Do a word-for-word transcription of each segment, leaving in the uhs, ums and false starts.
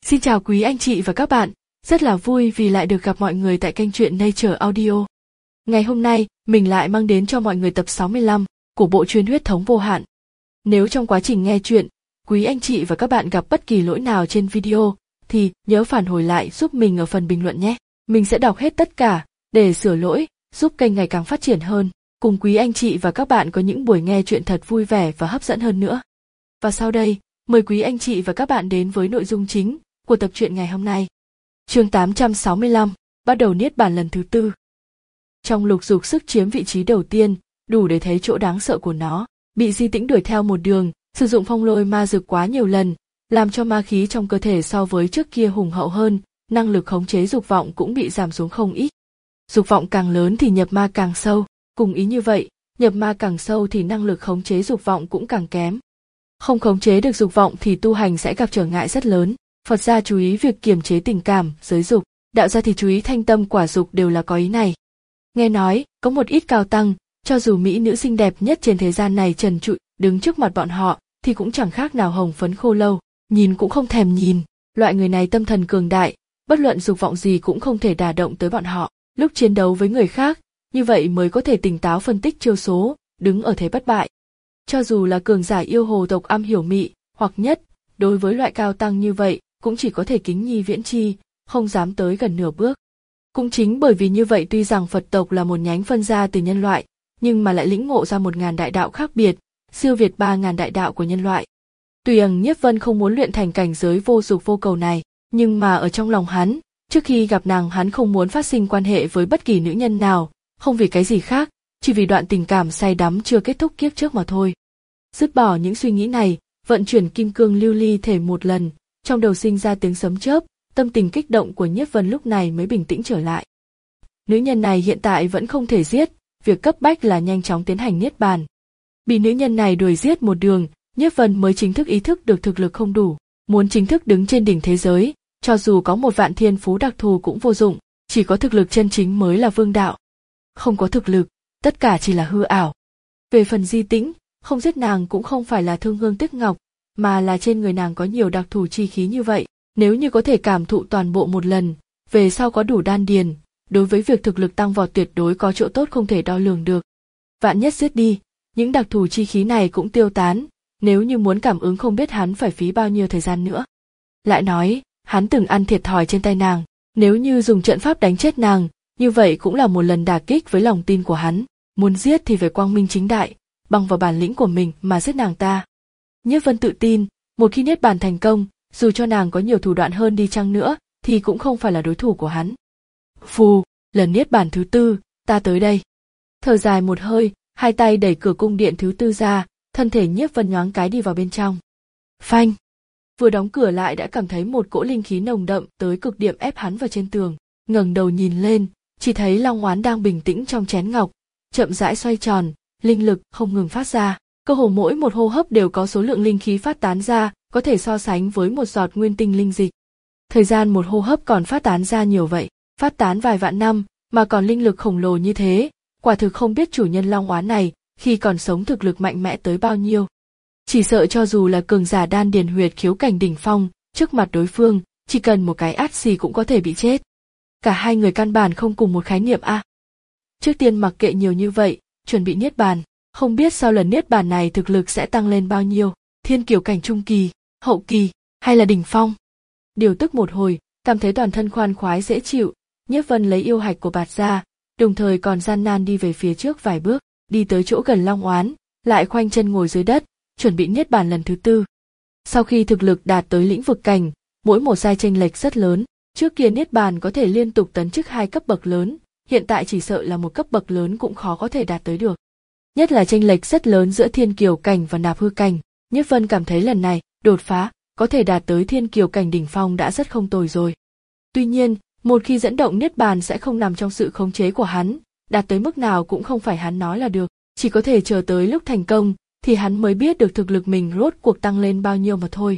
Xin chào quý anh chị và các bạn, rất là vui vì lại được gặp mọi người tại kênh truyện Nature Audio. Ngày hôm nay, mình lại mang đến cho mọi người tập sáu mươi lăm của bộ truyện Huyết thống vô hạn. Nếu trong quá trình nghe truyện, quý anh chị và các bạn gặp bất kỳ lỗi nào trên video, thì nhớ phản hồi lại giúp mình ở phần bình luận nhé. Mình sẽ đọc hết tất cả, để sửa lỗi, giúp kênh ngày càng phát triển hơn, cùng quý anh chị và các bạn có những buổi nghe truyện thật vui vẻ và hấp dẫn hơn nữa. Và sau đây, mời quý anh chị và các bạn đến với nội dung chính của tập truyện ngày hôm nay. Chương tám trăm sáu mươi lăm, bắt đầu niết bàn lần thứ tư. Trong lục dục sức chiếm vị trí đầu tiên, đủ để thấy chỗ đáng sợ của nó, bị Di Tĩnh đuổi theo một đường, sử dụng phong lôi ma dược quá nhiều lần, làm cho ma khí trong cơ thể so với trước kia hùng hậu hơn, năng lực khống chế dục vọng cũng bị giảm xuống không ít. Dục vọng càng lớn thì nhập ma càng sâu, cùng ý như vậy, nhập ma càng sâu thì năng lực khống chế dục vọng cũng càng kém. Không khống chế được dục vọng thì tu hành sẽ gặp trở ngại rất lớn. Phật gia chú ý việc kiềm chế tình cảm, giới dục, đạo gia thì chú ý thanh tâm quả dục đều là có ý này. Nghe nói, có một ít cao tăng, cho dù mỹ nữ xinh đẹp nhất trên thế gian này trần trụi, đứng trước mặt bọn họ, thì cũng chẳng khác nào hồng phấn khô lâu, nhìn cũng không thèm nhìn. Loại người này tâm thần cường đại, bất luận dục vọng gì cũng không thể đả động tới bọn họ. Lúc chiến đấu với người khác, như vậy mới có thể tỉnh táo phân tích chiêu số, đứng ở thế bất bại. Cho dù là cường giả yêu hồ tộc am hiểu mị, hoặc nhất, đối với loại cao tăng như vậy, cũng chỉ có thể kính nhi viễn chi, không dám tới gần nửa bước. Cũng chính bởi vì như vậy tuy rằng Phật tộc là một nhánh phân ra từ nhân loại, nhưng mà lại lĩnh ngộ ra một ngàn đại đạo khác biệt, siêu việt ba ngàn đại đạo của nhân loại. Tuy rằng Nhiếp Vân không muốn luyện thành cảnh giới vô dục vô cầu này, nhưng mà ở trong lòng hắn, trước khi gặp nàng hắn không muốn phát sinh quan hệ với bất kỳ nữ nhân nào, không vì cái gì khác, chỉ vì đoạn tình cảm say đắm chưa kết thúc kiếp trước mà thôi. Dứt bỏ những suy nghĩ này, vận chuyển kim cương lưu ly thể một lần, trong đầu sinh ra tiếng sấm chớp, tâm tình kích động của Nhiếp Vân lúc này mới bình tĩnh trở lại. Nữ nhân này hiện tại vẫn không thể giết, việc cấp bách là nhanh chóng tiến hành niết bàn. Bị nữ nhân này đuổi giết một đường, Nhiếp Vân mới chính thức ý thức được thực lực không đủ, muốn chính thức đứng trên đỉnh thế giới, cho dù có một vạn thiên phú đặc thù cũng vô dụng, chỉ có thực lực chân chính mới là vương đạo. Không có thực lực, tất cả chỉ là hư ảo. Về phần Di Tĩnh, không giết nàng cũng không phải là thương hương tiếc ngọc, mà là trên người nàng có nhiều đặc thù chi khí như vậy, nếu như có thể cảm thụ toàn bộ một lần, về sau có đủ đan điền, đối với việc thực lực tăng vọt tuyệt đối có chỗ tốt không thể đo lường được. Vạn nhất giết đi, những đặc thù chi khí này cũng tiêu tán, nếu như muốn cảm ứng không biết hắn phải phí bao nhiêu thời gian nữa. Lại nói, hắn từng ăn thiệt thòi trên tay nàng, nếu như dùng trận pháp đánh chết nàng, như vậy cũng là một lần đả kích với lòng tin của hắn, muốn giết thì phải quang minh chính đại, bằng vào bản lĩnh của mình mà giết nàng ta. Nhiếp Vân tự tin, một khi niết bàn thành công, dù cho nàng có nhiều thủ đoạn hơn đi chăng nữa, thì cũng không phải là đối thủ của hắn. Phù, lần niết bàn thứ tư, ta tới đây. Thở dài một hơi, hai tay đẩy cửa cung điện thứ tư ra, thân thể Nhiếp Vân nhoáng cái đi vào bên trong. Phanh! Vừa đóng cửa lại đã cảm thấy một cỗ linh khí nồng đậm tới cực điểm ép hắn vào trên tường, ngẩng đầu nhìn lên, chỉ thấy long oán đang bình tĩnh trong chén ngọc, chậm rãi xoay tròn, linh lực không ngừng phát ra. Cơ hồ mỗi một hô hấp đều có số lượng linh khí phát tán ra, có thể so sánh với một giọt nguyên tinh linh dịch. Thời gian một hô hấp còn phát tán ra nhiều vậy, phát tán vài vạn năm, mà còn linh lực khổng lồ như thế, quả thực không biết chủ nhân long oán này, khi còn sống thực lực mạnh mẽ tới bao nhiêu. Chỉ sợ cho dù là cường giả đan điền huyệt khiếu cảnh đỉnh phong, trước mặt đối phương, chỉ cần một cái át xì cũng có thể bị chết. Cả hai người căn bản không cùng một khái niệm a. À. Trước tiên mặc kệ nhiều như vậy, chuẩn bị niết bàn. Không biết sau lần niết bàn này thực lực sẽ tăng lên bao nhiêu, thiên kiều cảnh trung kỳ, hậu kỳ, hay là đỉnh phong. Điều tức một hồi, cảm thấy toàn thân khoan khoái dễ chịu, Nhiếp Vân lấy yêu hạch của bạt ra, đồng thời còn gian nan đi về phía trước vài bước, đi tới chỗ gần long oán, lại khoanh chân ngồi dưới đất, chuẩn bị niết bàn lần thứ tư. Sau khi thực lực đạt tới lĩnh vực cảnh, mỗi một giai chênh lệch rất lớn, trước kia niết bàn có thể liên tục tấn chức hai cấp bậc lớn, hiện tại chỉ sợ là một cấp bậc lớn cũng khó có thể đạt tới được. Nhất là chênh lệch rất lớn giữa thiên kiều cảnh và nạp hư cảnh, Nhiếp Vân cảm thấy lần này, đột phá, có thể đạt tới thiên kiều cảnh đỉnh phong đã rất không tồi rồi. Tuy nhiên, một khi dẫn động niết bàn sẽ không nằm trong sự khống chế của hắn, đạt tới mức nào cũng không phải hắn nói là được, chỉ có thể chờ tới lúc thành công, thì hắn mới biết được thực lực mình rốt cuộc tăng lên bao nhiêu mà thôi.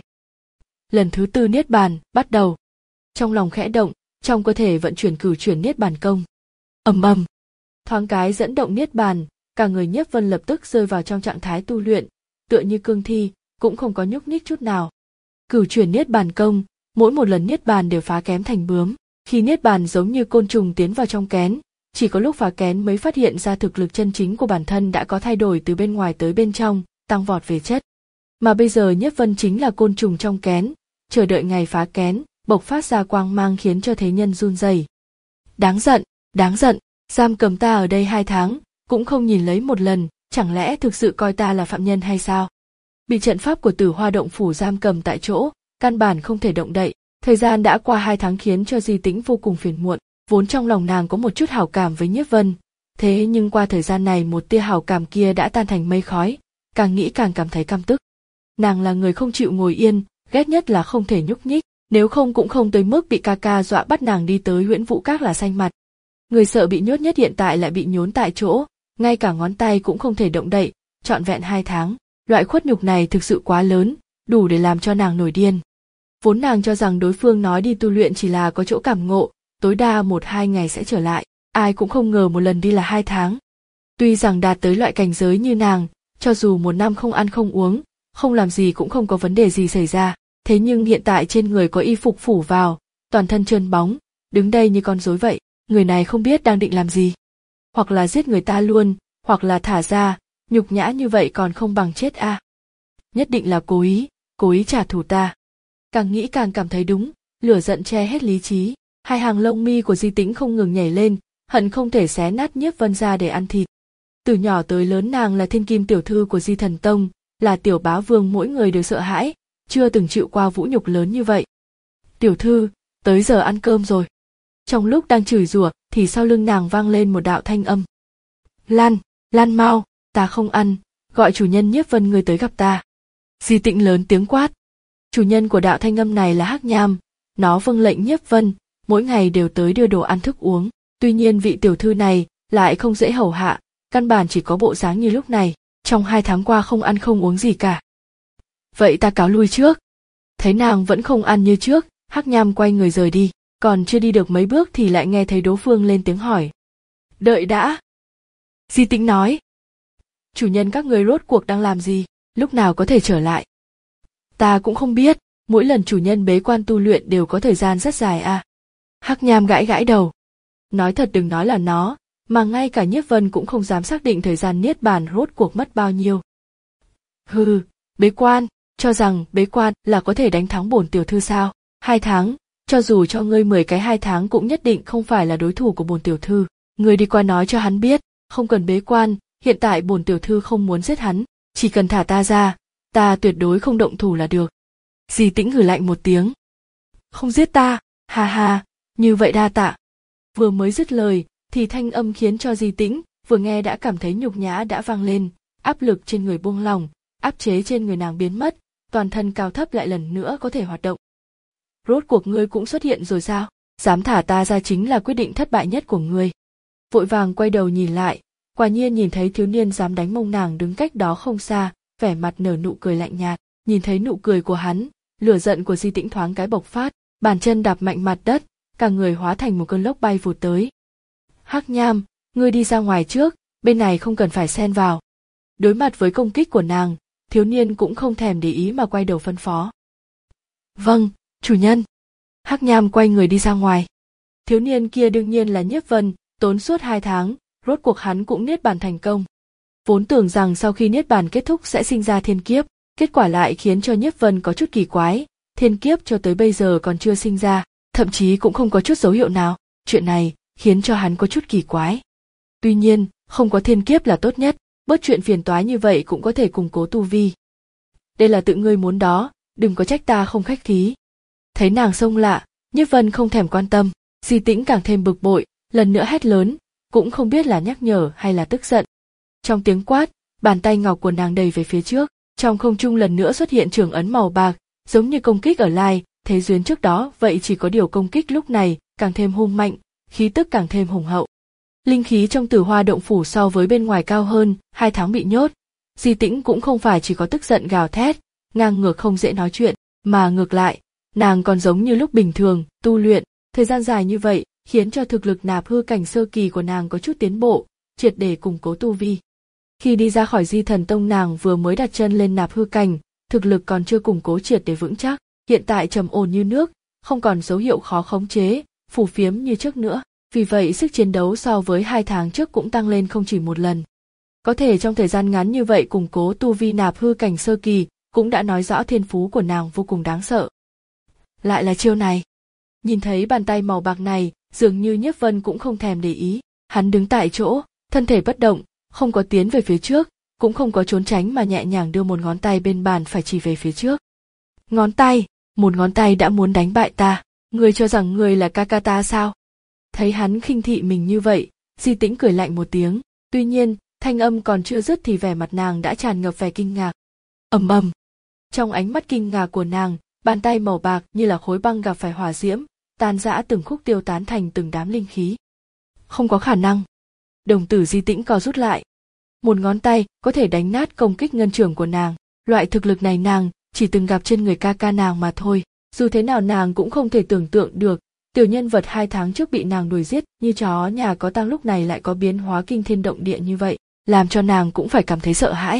Lần thứ tư niết bàn, bắt đầu. Trong lòng khẽ động, trong cơ thể vận chuyển cửu chuyển niết bàn công. Ầm ầm, thoáng cái dẫn động niết bàn, cả người Nhiếp Vân lập tức rơi vào trong trạng thái tu luyện, tựa như cương thi, cũng không có nhúc nhích chút nào. Cửu chuyển niết bàn công, mỗi một lần niết bàn đều phá kén thành bướm. Khi niết bàn giống như côn trùng tiến vào trong kén, chỉ có lúc phá kén mới phát hiện ra thực lực chân chính của bản thân đã có thay đổi từ bên ngoài tới bên trong, tăng vọt về chất. Mà bây giờ Nhiếp Vân chính là côn trùng trong kén, chờ đợi ngày phá kén, bộc phát ra quang mang khiến cho thế nhân run rẩy. Đáng giận, đáng giận, giam cầm ta ở đây hai tháng, cũng không nhìn lấy một lần, chẳng lẽ thực sự coi ta là phạm nhân hay sao? Bị trận pháp của Tử Hoa động phủ giam cầm tại chỗ, căn bản không thể động đậy. Thời gian đã qua hai tháng khiến cho Di Tĩnh vô cùng phiền muộn, vốn trong lòng nàng có một chút hảo cảm với Nhiếp Vân, thế nhưng qua thời gian này một tia hảo cảm kia đã tan thành mây khói, càng nghĩ càng cảm thấy căm tức. Nàng là người không chịu ngồi yên, ghét nhất là không thể nhúc nhích, nếu không cũng không tới mức bị ca ca dọa bắt nàng đi tới Huyễn Vũ Các là xanh mặt. Người sợ bị nhốt nhất hiện tại lại bị nhốn tại chỗ, ngay cả ngón tay cũng không thể động đậy, trọn vẹn hai tháng, loại khuất nhục này thực sự quá lớn, đủ để làm cho nàng nổi điên. Vốn nàng cho rằng đối phương nói đi tu luyện chỉ là có chỗ cảm ngộ, tối đa một hai ngày sẽ trở lại, ai cũng không ngờ một lần đi là hai tháng. Tuy rằng đạt tới loại cảnh giới như nàng, cho dù một năm không ăn không uống, không làm gì cũng không có vấn đề gì xảy ra, thế nhưng hiện tại trên người có y phục phủ vào, toàn thân trơn bóng, đứng đây như con rối vậy, người này không biết đang định làm gì. Hoặc là giết người ta luôn, hoặc là thả ra, nhục nhã như vậy còn không bằng chết a. À. Nhất định là cố ý, cố ý trả thù ta. Càng nghĩ càng cảm thấy đúng, lửa giận che hết lý trí, hai hàng lông mi của Di Tĩnh không ngừng nhảy lên, hận không thể xé nát Nhiếp Vân ra để ăn thịt. Từ nhỏ tới lớn nàng là thiên kim tiểu thư của Di Thần Tông, là tiểu bá vương mỗi người đều sợ hãi, chưa từng chịu qua vũ nhục lớn như vậy. Tiểu thư, tới giờ ăn cơm rồi. Trong lúc đang chửi rủa thì sau lưng nàng vang lên một đạo thanh âm. Lan, Lan mau, ta không ăn, gọi chủ nhân Nhiếp Vân ngươi tới gặp ta. Di Tĩnh lớn tiếng quát. Chủ nhân của đạo thanh âm này là Hắc Nham, nó vâng lệnh Nhiếp Vân, mỗi ngày đều tới đưa đồ ăn thức uống. Tuy nhiên vị tiểu thư này lại không dễ hầu hạ, căn bản chỉ có bộ dáng như lúc này, trong hai tháng qua không ăn không uống gì cả. Vậy ta cáo lui trước. Thấy nàng vẫn không ăn như trước, Hắc Nham quay người rời đi, còn chưa đi được mấy bước thì lại nghe thấy đối phương lên tiếng hỏi. Đợi đã. Di Tĩnh nói. Chủ nhân các người rốt cuộc đang làm gì, lúc nào có thể trở lại? Ta cũng không biết, mỗi lần chủ nhân bế quan tu luyện đều có thời gian rất dài à. Hắc Nham gãi gãi đầu. Nói thật đừng nói là nó, mà ngay cả Nhiếp Vân cũng không dám xác định thời gian niết bàn rốt cuộc mất bao nhiêu. Hừ, bế quan, cho rằng bế quan là có thể đánh thắng bổn tiểu thư sao? Hai tháng, cho dù cho ngươi mười cái hai tháng cũng nhất định không phải là đối thủ của bổn tiểu thư. Ngươi đi qua nói cho hắn biết, không cần bế quan, hiện tại bổn tiểu thư không muốn giết hắn, chỉ cần thả ta ra, ta tuyệt đối không động thủ là được. Di Tĩnh hừ lạnh một tiếng. Không giết ta, ha ha, như vậy đa tạ. Vừa mới dứt lời, thì thanh âm khiến cho Di Tĩnh vừa nghe đã cảm thấy nhục nhã đã vang lên, áp lực trên người buông lỏng, áp chế trên người nàng biến mất, toàn thân cao thấp lại lần nữa có thể hoạt động. Rốt cuộc ngươi cũng xuất hiện rồi sao? Dám thả ta ra chính là quyết định thất bại nhất của ngươi. Vội vàng quay đầu nhìn lại, quả nhiên nhìn thấy thiếu niên dám đánh mông nàng đứng cách đó không xa, vẻ mặt nở nụ cười lạnh nhạt, nhìn thấy nụ cười của hắn, lửa giận của Di Tĩnh thoáng cái bộc phát, bàn chân đạp mạnh mặt đất, cả người hóa thành một cơn lốc bay vụt tới. Hắc Nham, ngươi đi ra ngoài trước, bên này không cần phải xen vào. Đối mặt với công kích của nàng, thiếu niên cũng không thèm để ý mà quay đầu phân phó. Vâng, chủ nhân. Hắc Nham quay người đi ra ngoài. Thiếu niên kia đương nhiên là Nhiếp Vân, tốn suốt hai tháng, rốt cuộc hắn cũng niết bàn thành công. Vốn tưởng rằng sau khi niết bàn kết thúc sẽ sinh ra thiên kiếp, kết quả lại khiến cho Nhiếp Vân có chút kỳ quái, thiên kiếp cho tới bây giờ còn chưa sinh ra, thậm chí cũng không có chút dấu hiệu nào, chuyện này khiến cho hắn có chút kỳ quái. Tuy nhiên, không có thiên kiếp là tốt nhất, bớt chuyện phiền toái như vậy cũng có thể củng cố tu vi. Đây là tự ngươi muốn đó, đừng có trách ta không khách khí. Thấy nàng xông lạ, Nhiếp Vân không thèm quan tâm, Di Tĩnh càng thêm bực bội, lần nữa hét lớn, cũng không biết là nhắc nhở hay là tức giận. Trong tiếng quát, bàn tay ngọc của nàng đầy về phía trước, trong không trung lần nữa xuất hiện trường ấn màu bạc, giống như công kích ở Lai, thế duyên trước đó, vậy chỉ có điều công kích lúc này càng thêm hung mạnh, khí tức càng thêm hùng hậu. Linh khí trong Tử Hoa động phủ so với bên ngoài cao hơn, hai tháng bị nhốt, Di Tĩnh cũng không phải chỉ có tức giận gào thét, ngang ngược không dễ nói chuyện, mà ngược lại, nàng còn giống như lúc bình thường, tu luyện, thời gian dài như vậy, khiến cho thực lực nạp hư cảnh sơ kỳ của nàng có chút tiến bộ, triệt để củng cố tu vi. Khi đi ra khỏi Di Thần Tông nàng vừa mới đặt chân lên nạp hư cảnh, thực lực còn chưa củng cố triệt để vững chắc, hiện tại trầm ổn như nước, không còn dấu hiệu khó khống chế, phù phiếm như trước nữa. Vì vậy sức chiến đấu so với hai tháng trước cũng tăng lên không chỉ một lần. Có thể trong thời gian ngắn như vậy củng cố tu vi nạp hư cảnh sơ kỳ, cũng đã nói rõ thiên phú của nàng vô cùng đáng sợ. Lại là chiêu này. Nhìn thấy bàn tay màu bạc này, dường như Nhiếp Vân cũng không thèm để ý. Hắn đứng tại chỗ, thân thể bất động, không có tiến về phía trước, cũng không có trốn tránh mà nhẹ nhàng đưa một ngón tay bên bàn phải chỉ về phía trước. Ngón tay, một ngón tay đã muốn đánh bại ta, ngươi cho rằng ngươi là ca ca ta sao? Thấy hắn khinh thị mình như vậy, Di Tĩnh cười lạnh một tiếng, tuy nhiên, thanh âm còn chưa dứt thì vẻ mặt nàng đã tràn ngập vẻ kinh ngạc. Ầm ầm. Trong ánh mắt kinh ngạc của nàng, bàn tay màu bạc như là khối băng gặp phải hỏa diễm, tan rã từng khúc tiêu tán thành từng đám linh khí. Không có khả năng. Đồng tử Di Tĩnh co rút lại. Một ngón tay có thể đánh nát công kích ngân trường của nàng, loại thực lực này nàng chỉ từng gặp trên người ca ca nàng mà thôi. Dù thế nào nàng cũng không thể tưởng tượng được, tiểu nhân vật hai tháng trước bị nàng đuổi giết như chó nhà có tang lúc này lại có biến hóa kinh thiên động địa như vậy, làm cho nàng cũng phải cảm thấy sợ hãi.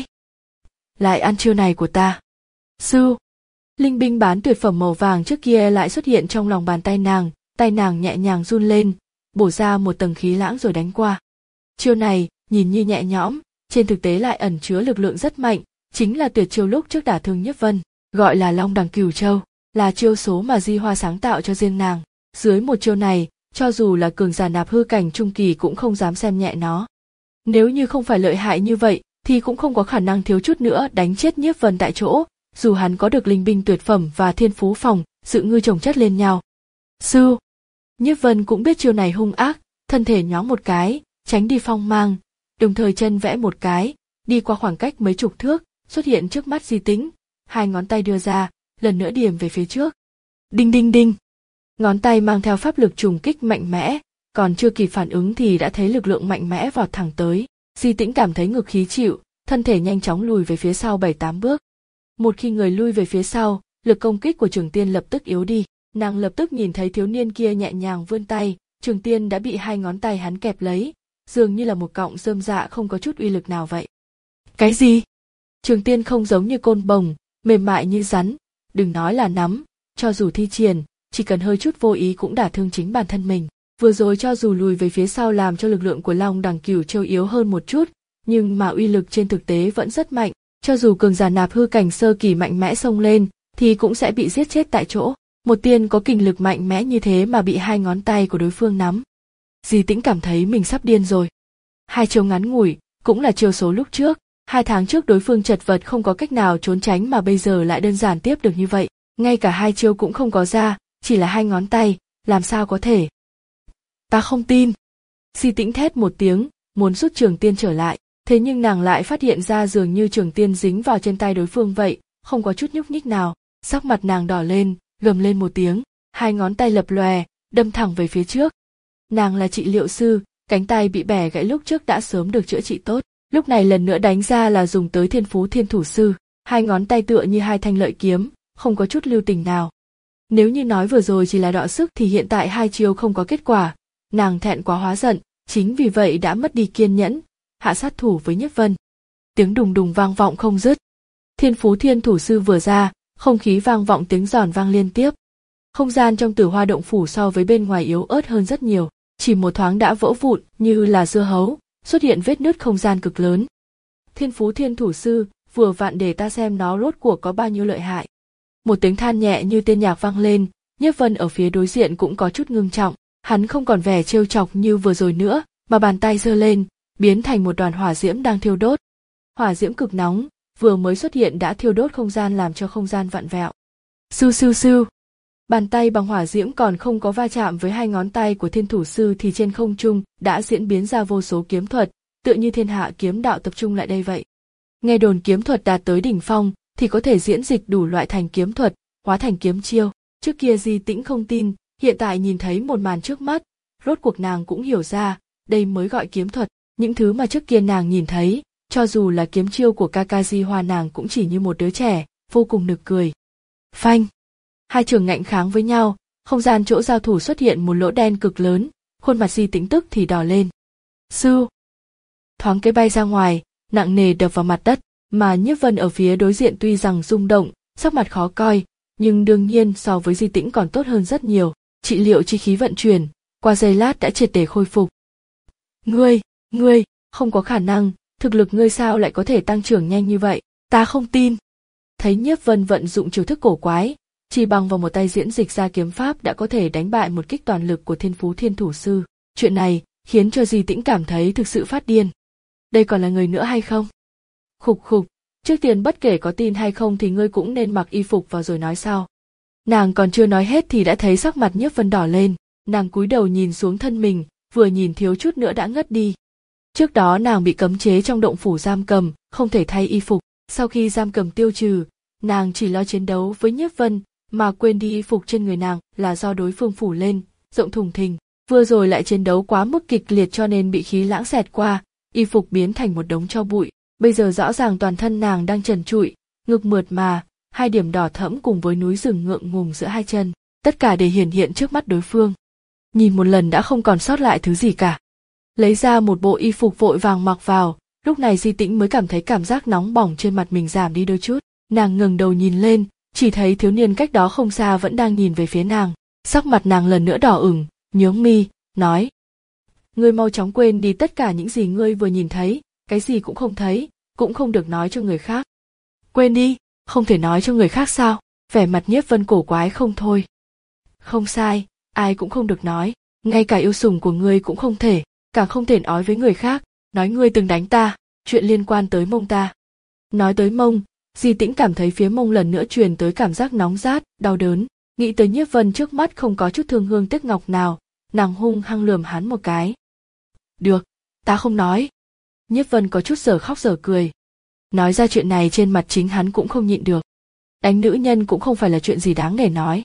Lại ăn chiêu này của ta. Sư. Linh binh bán tuyệt phẩm màu vàng trước kia lại xuất hiện trong lòng bàn tay nàng, tay nàng nhẹ nhàng run lên, bổ ra một tầng khí lãng rồi đánh qua. Chiêu này, nhìn như nhẹ nhõm, trên thực tế lại ẩn chứa lực lượng rất mạnh, chính là tuyệt chiêu lúc trước đả thương Nhiếp Vân, gọi là Long Đằng Cửu Châu, là chiêu số mà Di Hoa sáng tạo cho riêng nàng. Dưới một chiêu này, cho dù là cường giả nạp hư cảnh trung kỳ cũng không dám xem nhẹ nó. Nếu như không phải lợi hại như vậy, thì cũng không có khả năng thiếu chút nữa đánh chết Nhiếp Vân tại chỗ, dù hắn có được linh binh tuyệt phẩm và thiên phú phòng, sự ngư chồng chất lên nhau. Sư. Nhiếp Vân cũng biết chiêu này hung ác, thân thể nhón một cái, tránh đi phong mang, đồng thời chân vẽ một cái, đi qua khoảng cách mấy chục thước, xuất hiện trước mắt Di Tĩnh, hai ngón tay đưa ra, lần nữa điểm về phía trước. Đinh đinh đinh. Ngón tay mang theo pháp lực trùng kích mạnh mẽ, còn chưa kịp phản ứng thì đã thấy lực lượng mạnh mẽ vọt thẳng tới. Di Tĩnh cảm thấy ngực khí chịu, thân thể nhanh chóng lùi về phía sau bảy tám bước. Một khi người lui về phía sau, lực công kích của Trường Tiên lập tức yếu đi. Nàng lập tức nhìn thấy thiếu niên kia nhẹ nhàng vươn tay, Trường Tiên đã bị hai ngón tay hắn kẹp lấy, dường như là một cọng rơm rạ không có chút uy lực nào vậy. Cái gì? Trường Tiên không giống như côn bồng, mềm mại như rắn, đừng nói là nắm, cho dù thi triển, chỉ cần hơi chút vô ý cũng đả thương chính bản thân mình. Vừa rồi cho dù lùi về phía sau làm cho lực lượng của Long Đằng Cửu Châu yếu hơn một chút, nhưng mà uy lực trên thực tế vẫn rất mạnh, cho dù cường giả nạp hư cảnh sơ kỳ mạnh mẽ xông lên, thì cũng sẽ bị giết chết tại chỗ. Một tiên có kình lực mạnh mẽ như thế mà bị hai ngón tay của đối phương nắm. Di Tĩnh cảm thấy mình sắp điên rồi. Hai chiêu ngắn ngủi, cũng là chiêu số lúc trước, hai tháng trước đối phương chật vật không có cách nào trốn tránh mà bây giờ lại đơn giản tiếp được như vậy, ngay cả hai chiêu cũng không có ra, chỉ là hai ngón tay, làm sao có thể? Ta không tin. Di Tĩnh thét một tiếng, muốn rút Trường Tiên trở lại, thế nhưng nàng lại phát hiện ra dường như Trường Tiên dính vào trên tay đối phương vậy, không có chút nhúc nhích nào, sắc mặt nàng đỏ lên, gầm lên một tiếng, hai ngón tay lập lòe, đâm thẳng về phía trước. Nàng là trị liệu sư, cánh tay bị bẻ gãy lúc trước đã sớm được chữa trị tốt, lúc này lần nữa đánh ra là dùng tới thiên phú thiên thủ sư, hai ngón tay tựa như hai thanh lợi kiếm, không có chút lưu tình nào. Nếu như nói vừa rồi chỉ là đọ sức thì hiện tại hai chiêu không có kết quả, nàng thẹn quá hóa giận, chính vì vậy đã mất đi kiên nhẫn, hạ sát thủ với Nhiếp Vân. Tiếng đùng đùng vang vọng không dứt. Thiên phú thiên thủ sư vừa ra, không khí vang vọng tiếng giòn vang liên tiếp. Không gian trong Tử Hoa động phủ so với bên ngoài yếu ớt hơn rất nhiều, chỉ một thoáng đã vỡ vụn như là dưa hấu, xuất hiện vết nứt không gian cực lớn. Thiên phú thiên thủ sư, vừa vặn để ta xem nó rốt cuộc có bao nhiêu lợi hại. Một tiếng than nhẹ như tiên nhạc vang lên, Nhiếp Vân ở phía đối diện cũng có chút ngưng trọng, hắn không còn vẻ trêu chọc như vừa rồi nữa, mà bàn tay giơ lên, biến thành một đoàn hỏa diễm đang thiêu đốt. Hỏa diễm cực nóng, vừa mới xuất hiện đã thiêu đốt không gian làm cho không gian vặn vẹo. Sưu sưu sưu. Bàn tay bằng hỏa diễm còn không có va chạm với hai ngón tay của thiên thủ sư thì trên không trung đã diễn biến ra vô số kiếm thuật, tựa như thiên hạ kiếm đạo tập trung lại đây vậy. Nghe đồn kiếm thuật đạt tới đỉnh phong thì có thể diễn dịch đủ loại thành kiếm thuật, hóa thành kiếm chiêu. Trước kia Di Tĩnh không tin, hiện tại nhìn thấy một màn trước mắt, rốt cuộc nàng cũng hiểu ra, đây mới gọi kiếm thuật. Những thứ mà trước kia nàng nhìn thấy, cho dù là kiếm chiêu của Kaka Di Hoa nàng cũng chỉ như một đứa trẻ, vô cùng nực cười. Phanh! Hai trường ngạnh kháng với nhau, không gian chỗ giao thủ xuất hiện một lỗ đen cực lớn, khuôn mặt Di Tĩnh tức thì đỏ lên. Sư! Thoáng cái bay ra ngoài, nặng nề đập vào mặt đất, mà Nhiếp Vân ở phía đối diện tuy rằng rung động, sắc mặt khó coi, nhưng đương nhiên so với Di Tĩnh còn tốt hơn rất nhiều, trị liệu chi khí vận chuyển, qua giây lát đã triệt để khôi phục. Ngươi, ngươi, không có khả năng, thực lực ngươi sao lại có thể tăng trưởng nhanh như vậy, ta không tin. Thấy Nhiếp Vân vận dụng chiêu thức cổ quái, chỉ bằng vào một tay diễn dịch ra kiếm pháp đã có thể đánh bại một kích toàn lực của Thiên Phú Thiên Thủ Sư. Chuyện này khiến cho Di Tĩnh cảm thấy thực sự phát điên. Đây còn là người nữa hay không? Khục khục, trước tiên bất kể có tin hay không thì ngươi cũng nên mặc y phục vào rồi nói sau. Nàng còn chưa nói hết thì đã thấy sắc mặt Nhiếp Vân đỏ lên, nàng cúi đầu nhìn xuống thân mình, vừa nhìn thiếu chút nữa đã ngất đi. Trước đó nàng bị cấm chế trong động phủ giam cầm, không thể thay y phục, sau khi giam cầm tiêu trừ, nàng chỉ lo chiến đấu với Nhiếp Vân, mà quên đi y phục trên người nàng là do đối phương phủ lên, rộng thùng thình. Vừa rồi lại chiến đấu quá mức kịch liệt cho nên bị khí lãng xẹt qua, y phục biến thành một đống tro bụi. Bây giờ rõ ràng toàn thân nàng đang trần trụi, ngực mượt mà, hai điểm đỏ thẫm cùng với núi rừng ngượng ngùng giữa hai chân, tất cả đều hiển hiện trước mắt đối phương. Nhìn một lần đã không còn sót lại thứ gì cả. Lấy ra một bộ y phục vội vàng mặc vào, lúc này Di Tĩnh mới cảm thấy cảm giác nóng bỏng trên mặt mình giảm đi đôi chút. Nàng ngẩng đầu nhìn lên, chỉ thấy thiếu niên cách đó không xa vẫn đang nhìn về phía nàng. Sắc mặt nàng lần nữa đỏ ửng, nhướng mi, nói: Ngươi mau chóng quên đi tất cả những gì ngươi vừa nhìn thấy, cái gì cũng không thấy, cũng không được nói cho người khác. Quên đi, không thể nói cho người khác sao? Vẻ mặt Nhiếp Vân cổ quái không thôi. Không sai, ai cũng không được nói, ngay cả yêu sủng của ngươi cũng không thể, càng không thể nói với người khác, nói ngươi từng đánh ta, chuyện liên quan tới mông ta. Nói tới mông, Di Tĩnh cảm thấy phía mông lần nữa truyền tới cảm giác nóng rát, đau đớn, nghĩ tới Nhiếp Vân trước mắt không có chút thương hương tiếc ngọc nào, nàng hung hăng lườm hắn một cái. Được, ta không nói. Nhiếp Vân có chút dở khóc dở cười. Nói ra chuyện này trên mặt chính hắn cũng không nhịn được. Đánh nữ nhân cũng không phải là chuyện gì đáng để nói.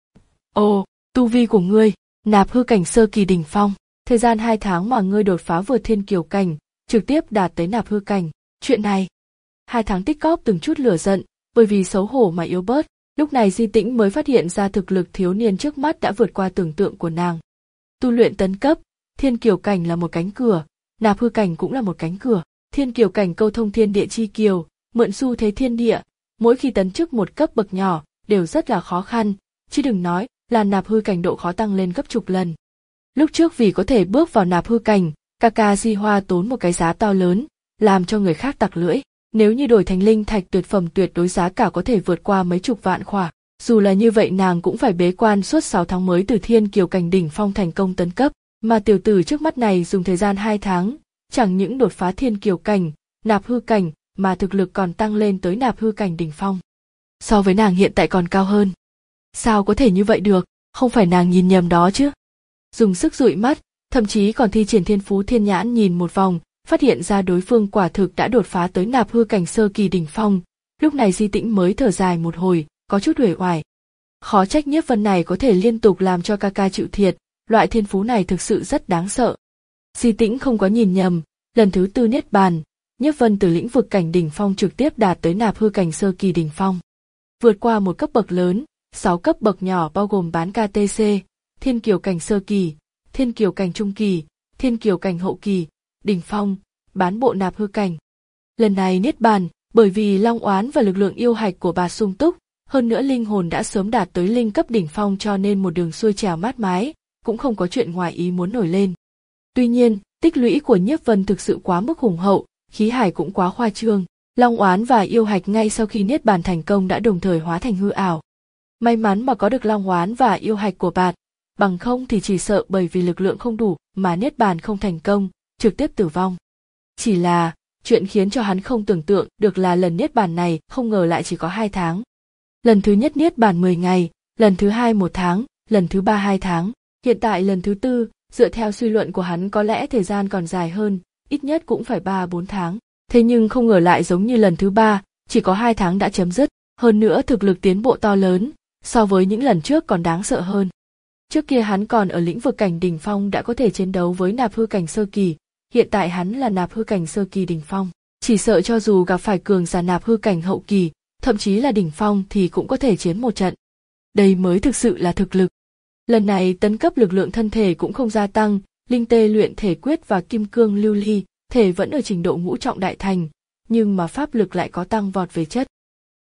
Ồ, tu vi của ngươi, nạp hư cảnh sơ kỳ đỉnh phong, thời gian hai tháng mà ngươi đột phá vượt thiên kiều cảnh, trực tiếp đạt tới nạp hư cảnh. Chuyện này, hai tháng tích cóp từng chút lửa giận, bởi vì xấu hổ mà yếu bớt, lúc này Di Tĩnh mới phát hiện ra thực lực thiếu niên trước mắt đã vượt qua tưởng tượng của nàng. Tu luyện tấn cấp, thiên kiều cảnh là một cánh cửa, nạp hư cảnh cũng là một cánh cửa. Thiên kiều cảnh câu thông thiên địa chi kiều, mượn xu thế thiên địa, mỗi khi tấn chức một cấp bậc nhỏ đều rất là khó khăn, chứ đừng nói là nạp hư cảnh độ khó tăng lên gấp chục lần. Lúc trước vì có thể bước vào nạp hư cảnh, Kakashi Hoa tốn một cái giá to lớn, làm cho người khác tặc lưỡi. Nếu như đổi thành linh thạch tuyệt phẩm tuyệt đối giá cả có thể vượt qua mấy chục vạn khỏa. Dù là như vậy nàng cũng phải bế quan suốt sáu tháng mới từ thiên kiều cảnh đỉnh phong thành công tấn cấp, mà tiểu tử trước mắt này dùng thời gian hai tháng, chẳng những đột phá thiên kiều cảnh, nạp hư cảnh, mà thực lực còn tăng lên tới nạp hư cảnh đỉnh phong. So với nàng hiện tại còn cao hơn. Sao có thể như vậy được, không phải nàng nhìn nhầm đó chứ? Dùng sức dụi mắt, thậm chí còn thi triển thiên phú thiên nhãn nhìn một vòng, phát hiện ra đối phương quả thực đã đột phá tới nạp hư cảnh sơ kỳ đỉnh phong. Lúc này Di Tĩnh mới thở dài một hồi, có chút uể oải. Khó trách Nhiếp Vân này có thể liên tục làm cho ca ca chịu thiệt, loại thiên phú này thực sự rất đáng sợ. Di Tĩnh không có nhìn nhầm, lần thứ tư niết bàn, Nhiếp Vân từ lĩnh vực cảnh đỉnh phong trực tiếp đạt tới nạp hư cảnh sơ kỳ đỉnh phong. Vượt qua một cấp bậc lớn, sáu cấp bậc nhỏ bao gồm bán ca tê xê, thiên kiều cảnh sơ kỳ, thiên kiều cảnh trung kỳ, thiên kiều cảnh hậu kỳ, đỉnh phong, bán bộ nạp hư cảnh. Lần này niết bàn, bởi vì long oán và lực lượng yêu hạch của bà sung túc, hơn nữa linh hồn đã sớm đạt tới linh cấp đỉnh phong cho nên một đường xuôi trèo mát mái, cũng không có chuyện ngoài ý muốn nổi lên. Tuy nhiên, tích lũy của Nhiếp Vân thực sự quá mức hùng hậu, khí hải cũng quá khoa trương, long oán và yêu hạch ngay sau khi niết bàn thành công đã đồng thời hóa thành hư ảo. May mắn mà có được long oán và yêu hạch của bạn, bằng không thì chỉ sợ bởi vì lực lượng không đủ mà niết bàn không thành công, trực tiếp tử vong. Chỉ là, chuyện khiến cho hắn không tưởng tượng được là lần niết bàn này không ngờ lại chỉ có hai tháng. Lần thứ nhất niết bàn mười ngày, lần thứ hai một tháng, lần thứ ba hai tháng, hiện tại lần thứ tư, dựa theo suy luận của hắn có lẽ thời gian còn dài hơn, ít nhất cũng phải ba bốn tháng. Thế nhưng không ngờ lại giống như lần thứ ba, chỉ có hai tháng đã chấm dứt, hơn nữa thực lực tiến bộ to lớn, so với những lần trước còn đáng sợ hơn. Trước kia hắn còn ở lĩnh vực cảnh đỉnh phong đã có thể chiến đấu với nạp hư cảnh sơ kỳ, hiện tại hắn là nạp hư cảnh sơ kỳ đỉnh phong, chỉ sợ cho dù gặp phải cường giả nạp hư cảnh hậu kỳ, thậm chí là đỉnh phong thì cũng có thể chiến một trận. Đây mới thực sự là thực lực. Lần này tấn cấp lực lượng thân thể cũng không gia tăng, linh tê luyện thể quyết và kim cương lưu ly, thể vẫn ở trình độ ngũ trọng đại thành, nhưng mà pháp lực lại có tăng vọt về chất.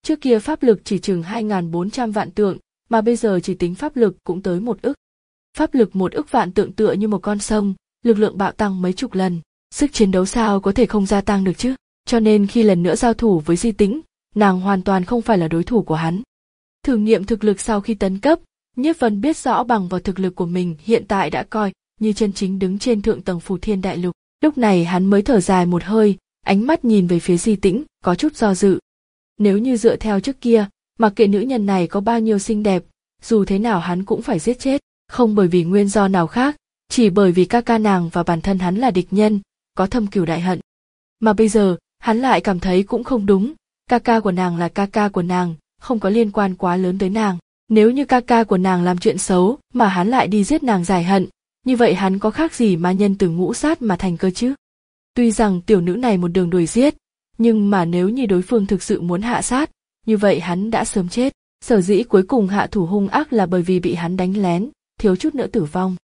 Trước kia pháp lực chỉ chừng hai nghìn bốn trăm vạn tượng, mà bây giờ chỉ tính pháp lực cũng tới một ức. Pháp lực một ức vạn tượng tựa như một con sông, lực lượng bạo tăng mấy chục lần, sức chiến đấu sao có thể không gia tăng được chứ? Cho nên khi lần nữa giao thủ với Di Tĩnh, nàng hoàn toàn không phải là đối thủ của hắn. Thử nghiệm thực lực sau khi tấn cấp, Nhiếp Vân biết rõ bằng vào thực lực của mình hiện tại đã coi như chân chính đứng trên thượng tầng Phù Thiên Đại Lục. Lúc này hắn mới thở dài một hơi, ánh mắt nhìn về phía Di Tĩnh, có chút do dự. Nếu như dựa theo trước kia, mặc kệ nữ nhân này có bao nhiêu xinh đẹp, dù thế nào hắn cũng phải giết chết, không bởi vì nguyên do nào khác, chỉ bởi vì ca ca nàng và bản thân hắn là địch nhân, có thâm cừu đại hận. Mà bây giờ, hắn lại cảm thấy cũng không đúng, ca ca của nàng là ca ca của nàng, không có liên quan quá lớn tới nàng. Nếu như ca ca của nàng làm chuyện xấu mà hắn lại đi giết nàng giải hận, như vậy hắn có khác gì ma nhân từ ngũ sát mà thành cơ chứ? Tuy rằng tiểu nữ này một đường đuổi giết, nhưng mà nếu như đối phương thực sự muốn hạ sát, như vậy hắn đã sớm chết. Sở dĩ cuối cùng hạ thủ hung ác là bởi vì bị hắn đánh lén, thiếu chút nữa tử vong.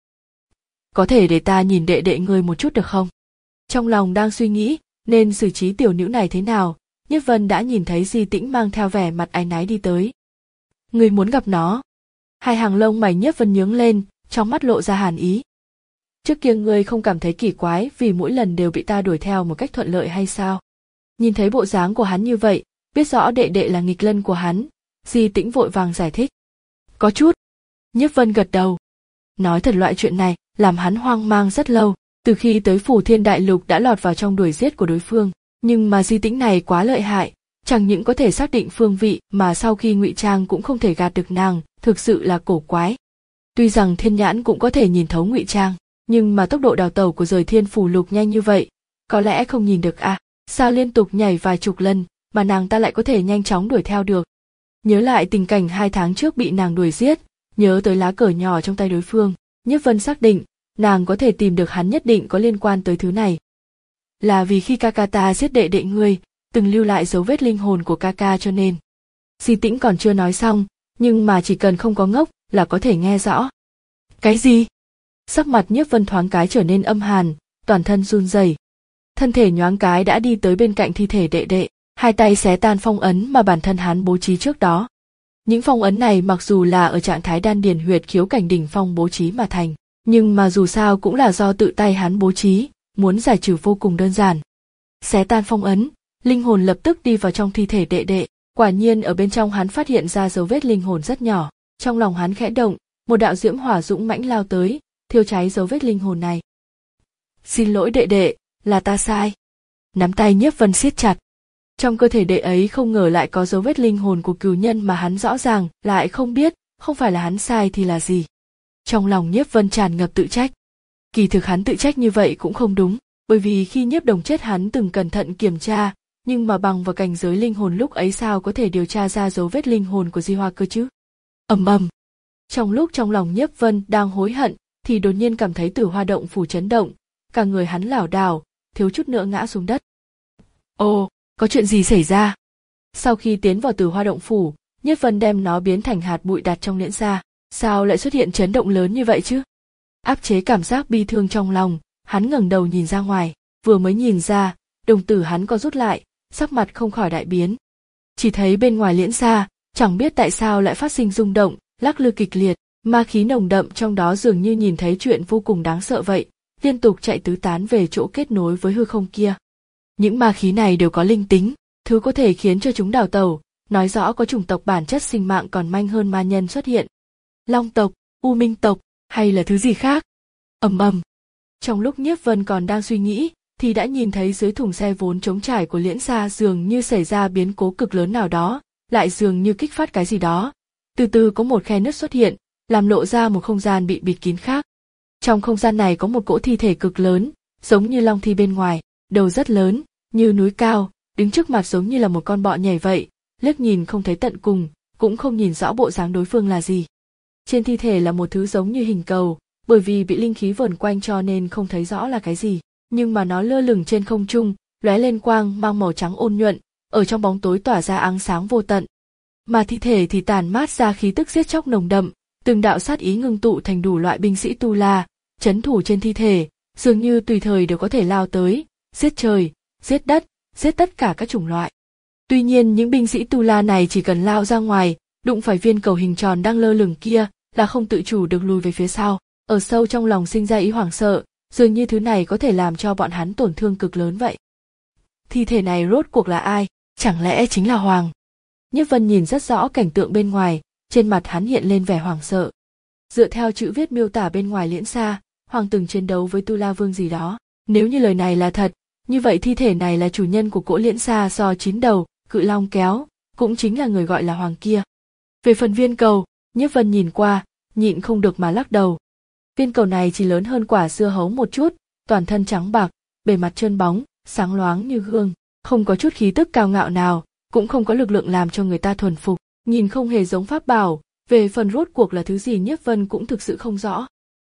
Có thể để ta nhìn đệ đệ ngươi một chút được không? Trong lòng đang suy nghĩ, nên xử trí tiểu nữ này thế nào, Nhiếp Vân đã nhìn thấy Di Tĩnh mang theo vẻ mặt áy náy đi tới. Ngươi muốn gặp nó? Hai hàng lông mày Nhiếp Vân nhướng lên, trong mắt lộ ra hàn ý. Trước kia ngươi không cảm thấy kỳ quái vì mỗi lần đều bị ta đuổi theo một cách thuận lợi hay sao? Nhìn thấy bộ dáng của hắn như vậy, biết rõ đệ đệ là nghịch lân của hắn, Di Tĩnh vội vàng giải thích. Có chút. Nhiếp Vân gật đầu. Nói thật loại chuyện này làm hắn hoang mang rất lâu, từ khi tới Phù Thiên Đại Lục đã lọt vào trong đuổi giết của đối phương, nhưng mà Di Tĩnh này quá lợi hại, chẳng những có thể xác định phương vị mà sau khi ngụy trang cũng không thể gạt được nàng, thực sự là cổ quái. Tuy rằng thiên nhãn cũng có thể nhìn thấu ngụy trang, nhưng mà tốc độ đào tẩu của Rời Thiên Phủ Lục nhanh như vậy, có lẽ không nhìn được à? Sao liên tục nhảy vài chục lần mà nàng ta lại có thể nhanh chóng đuổi theo được? Nhớ lại tình cảnh hai tháng trước bị nàng đuổi giết, nhớ tới lá cờ nhỏ trong tay đối phương, Nhiếp Vân xác định, nàng có thể tìm được hắn nhất định có liên quan tới thứ này. Là vì khi ca ca ta giết đệ đệ ngươi, từng lưu lại dấu vết linh hồn của ca ca cho nên. Di Tĩnh còn chưa nói xong, nhưng mà chỉ cần không có ngốc là có thể nghe rõ. Cái gì? Sắc mặt Nhiếp Vân thoáng cái trở nên âm hàn, toàn thân run rẩy. Thân thể nhoáng cái đã đi tới bên cạnh thi thể đệ đệ, hai tay xé tan phong ấn mà bản thân hắn bố trí trước đó. Những phong ấn này mặc dù là ở trạng thái đan điền huyệt khiếu cảnh đỉnh phong bố trí mà thành, nhưng mà dù sao cũng là do tự tay hắn bố trí, muốn giải trừ vô cùng đơn giản. Xé tan phong ấn, linh hồn lập tức đi vào trong thi thể đệ đệ, quả nhiên ở bên trong hắn phát hiện ra dấu vết linh hồn rất nhỏ, trong lòng hắn khẽ động, một đạo diễm hỏa dũng mãnh lao tới, thiêu cháy dấu vết linh hồn này. Xin lỗi đệ đệ, là ta sai. Nắm tay Nhiếp Vân siết chặt. Trong cơ thể đệ ấy không ngờ lại có dấu vết linh hồn của cừu nhân mà hắn rõ ràng lại không biết, không phải là hắn sai thì là gì. Trong lòng Nhiếp Vân tràn ngập tự trách. Kỳ thực hắn tự trách như vậy cũng không đúng, bởi vì khi Nhiếp Đồng chết hắn từng cẩn thận kiểm tra, nhưng mà bằng vào cảnh giới linh hồn lúc ấy sao có thể điều tra ra dấu vết linh hồn của Di Hoa cơ chứ? Ầm ầm. Trong lúc trong lòng Nhiếp Vân đang hối hận, thì đột nhiên cảm thấy Tử Hoa động phủ chấn động, cả người hắn lảo đảo, thiếu chút nữa ngã xuống đất. Ồ, có chuyện gì xảy ra? Sau khi tiến vào Tử Hoa động phủ, Nhiếp Vân đem nó biến thành hạt bụi đặt trong liễn xa, sao lại xuất hiện chấn động lớn như vậy chứ? Áp chế cảm giác bi thương trong lòng, hắn ngẩng đầu nhìn ra ngoài, vừa mới nhìn ra, đồng tử hắn co rút lại, sắc mặt không khỏi đại biến. Chỉ thấy bên ngoài liễn xa, chẳng biết tại sao lại phát sinh rung động, lắc lư kịch liệt, ma khí nồng đậm trong đó dường như nhìn thấy chuyện vô cùng đáng sợ vậy, liên tục chạy tứ tán về chỗ kết nối với hư không kia. Những ma khí này đều có linh tính, thứ có thể khiến cho chúng đào tẩu, nói rõ có chủng tộc bản chất sinh mạng còn manh hơn ma nhân xuất hiện. Long tộc, U Minh tộc, hay là thứ gì khác? Ầm ầm. Trong lúc Nhiếp Vân còn đang suy nghĩ, thì đã nhìn thấy dưới thùng xe vốn trống trải của liễn xa dường như xảy ra biến cố cực lớn nào đó, lại dường như kích phát cái gì đó. Từ từ có một khe nứt xuất hiện, làm lộ ra một không gian bị bịt kín khác. Trong không gian này có một cỗ thi thể cực lớn, giống như long thi bên ngoài, đầu rất lớn, như núi cao, đứng trước mặt giống như là một con bọ nhảy vậy, liếc nhìn không thấy tận cùng, cũng không nhìn rõ bộ dáng đối phương là gì. Trên thi thể là một thứ giống như hình cầu, bởi vì bị linh khí vờn quanh cho nên không thấy rõ là cái gì, nhưng mà nó lơ lửng trên không trung, lóe lên quang mang màu trắng ôn nhuận, ở trong bóng tối tỏa ra ánh sáng vô tận. Mà thi thể thì tản mát ra khí tức giết chóc nồng đậm, từng đạo sát ý ngưng tụ thành đủ loại binh sĩ tu la, trấn thủ trên thi thể, dường như tùy thời đều có thể lao tới, giết trời, giết đất, giết tất cả các chủng loại. Tuy nhiên những binh sĩ Tu La này chỉ cần lao ra ngoài, đụng phải viên cầu hình tròn đang lơ lửng kia là không tự chủ được lùi về phía sau. Ở sâu trong lòng sinh ra ý hoảng sợ, dường như thứ này có thể làm cho bọn hắn tổn thương cực lớn vậy. Thi thể này rốt cuộc là ai? Chẳng lẽ chính là Hoàng? Nhiếp Vân nhìn rất rõ cảnh tượng bên ngoài, trên mặt hắn hiện lên vẻ hoảng sợ. Dựa theo chữ viết miêu tả bên ngoài Liễn Sa, Hoàng từng chiến đấu với Tu La Vương gì đó. Nếu như lời này là thật, như vậy thi thể này là chủ nhân của cỗ Liễn Sa do chín đầu cự long kéo, cũng chính là người gọi là Hoàng kia. Về phần viên cầu, Nhiếp Vân nhìn qua, nhịn không được mà lắc đầu. Viên cầu này chỉ lớn hơn quả dưa hấu một chút, toàn thân trắng bạc, bề mặt trơn bóng, sáng loáng như gương, không có chút khí tức cao ngạo nào, cũng không có lực lượng làm cho người ta thuần phục, nhìn không hề giống pháp bảo. Về phần rốt cuộc là thứ gì Nhiếp Vân cũng thực sự không rõ.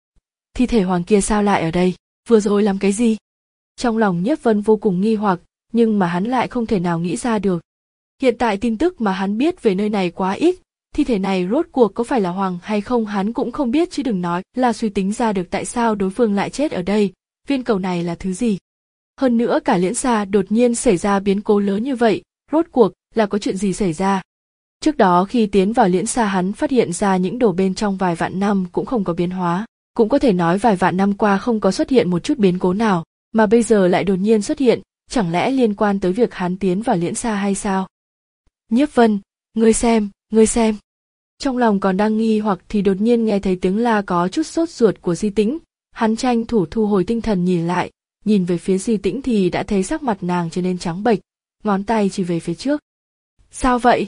Thi thể Hoàng kia sao lại ở đây? Vừa rồi làm cái gì? Trong lòng Nhiếp Vân vô cùng nghi hoặc, nhưng mà hắn lại không thể nào nghĩ ra được. Hiện tại tin tức mà hắn biết về nơi này quá ít, thi thể này rốt cuộc có phải là Hoàng hay không hắn cũng không biết, chứ đừng nói là suy tính ra được tại sao đối phương lại chết ở đây, viên cầu này là thứ gì. Hơn nữa cả Liễn Sa đột nhiên xảy ra biến cố lớn như vậy, rốt cuộc là có chuyện gì xảy ra. Trước đó khi tiến vào Liễn Sa hắn phát hiện ra những đồ bên trong vài vạn năm cũng không có biến hóa, cũng có thể nói vài vạn năm qua không có xuất hiện một chút biến cố nào, mà bây giờ lại đột nhiên xuất hiện, chẳng lẽ liên quan tới việc hắn tiến vào Liễn Sa hay sao? Nhiếp Vân, ngươi xem, ngươi xem. Trong lòng còn đang nghi hoặc thì đột nhiên nghe thấy tiếng la có chút sốt ruột của Di Tĩnh, hắn tranh thủ thu hồi tinh thần nhìn lại, nhìn về phía Di Tĩnh thì đã thấy sắc mặt nàng trở nên trắng bệch, ngón tay chỉ về phía trước. Sao vậy?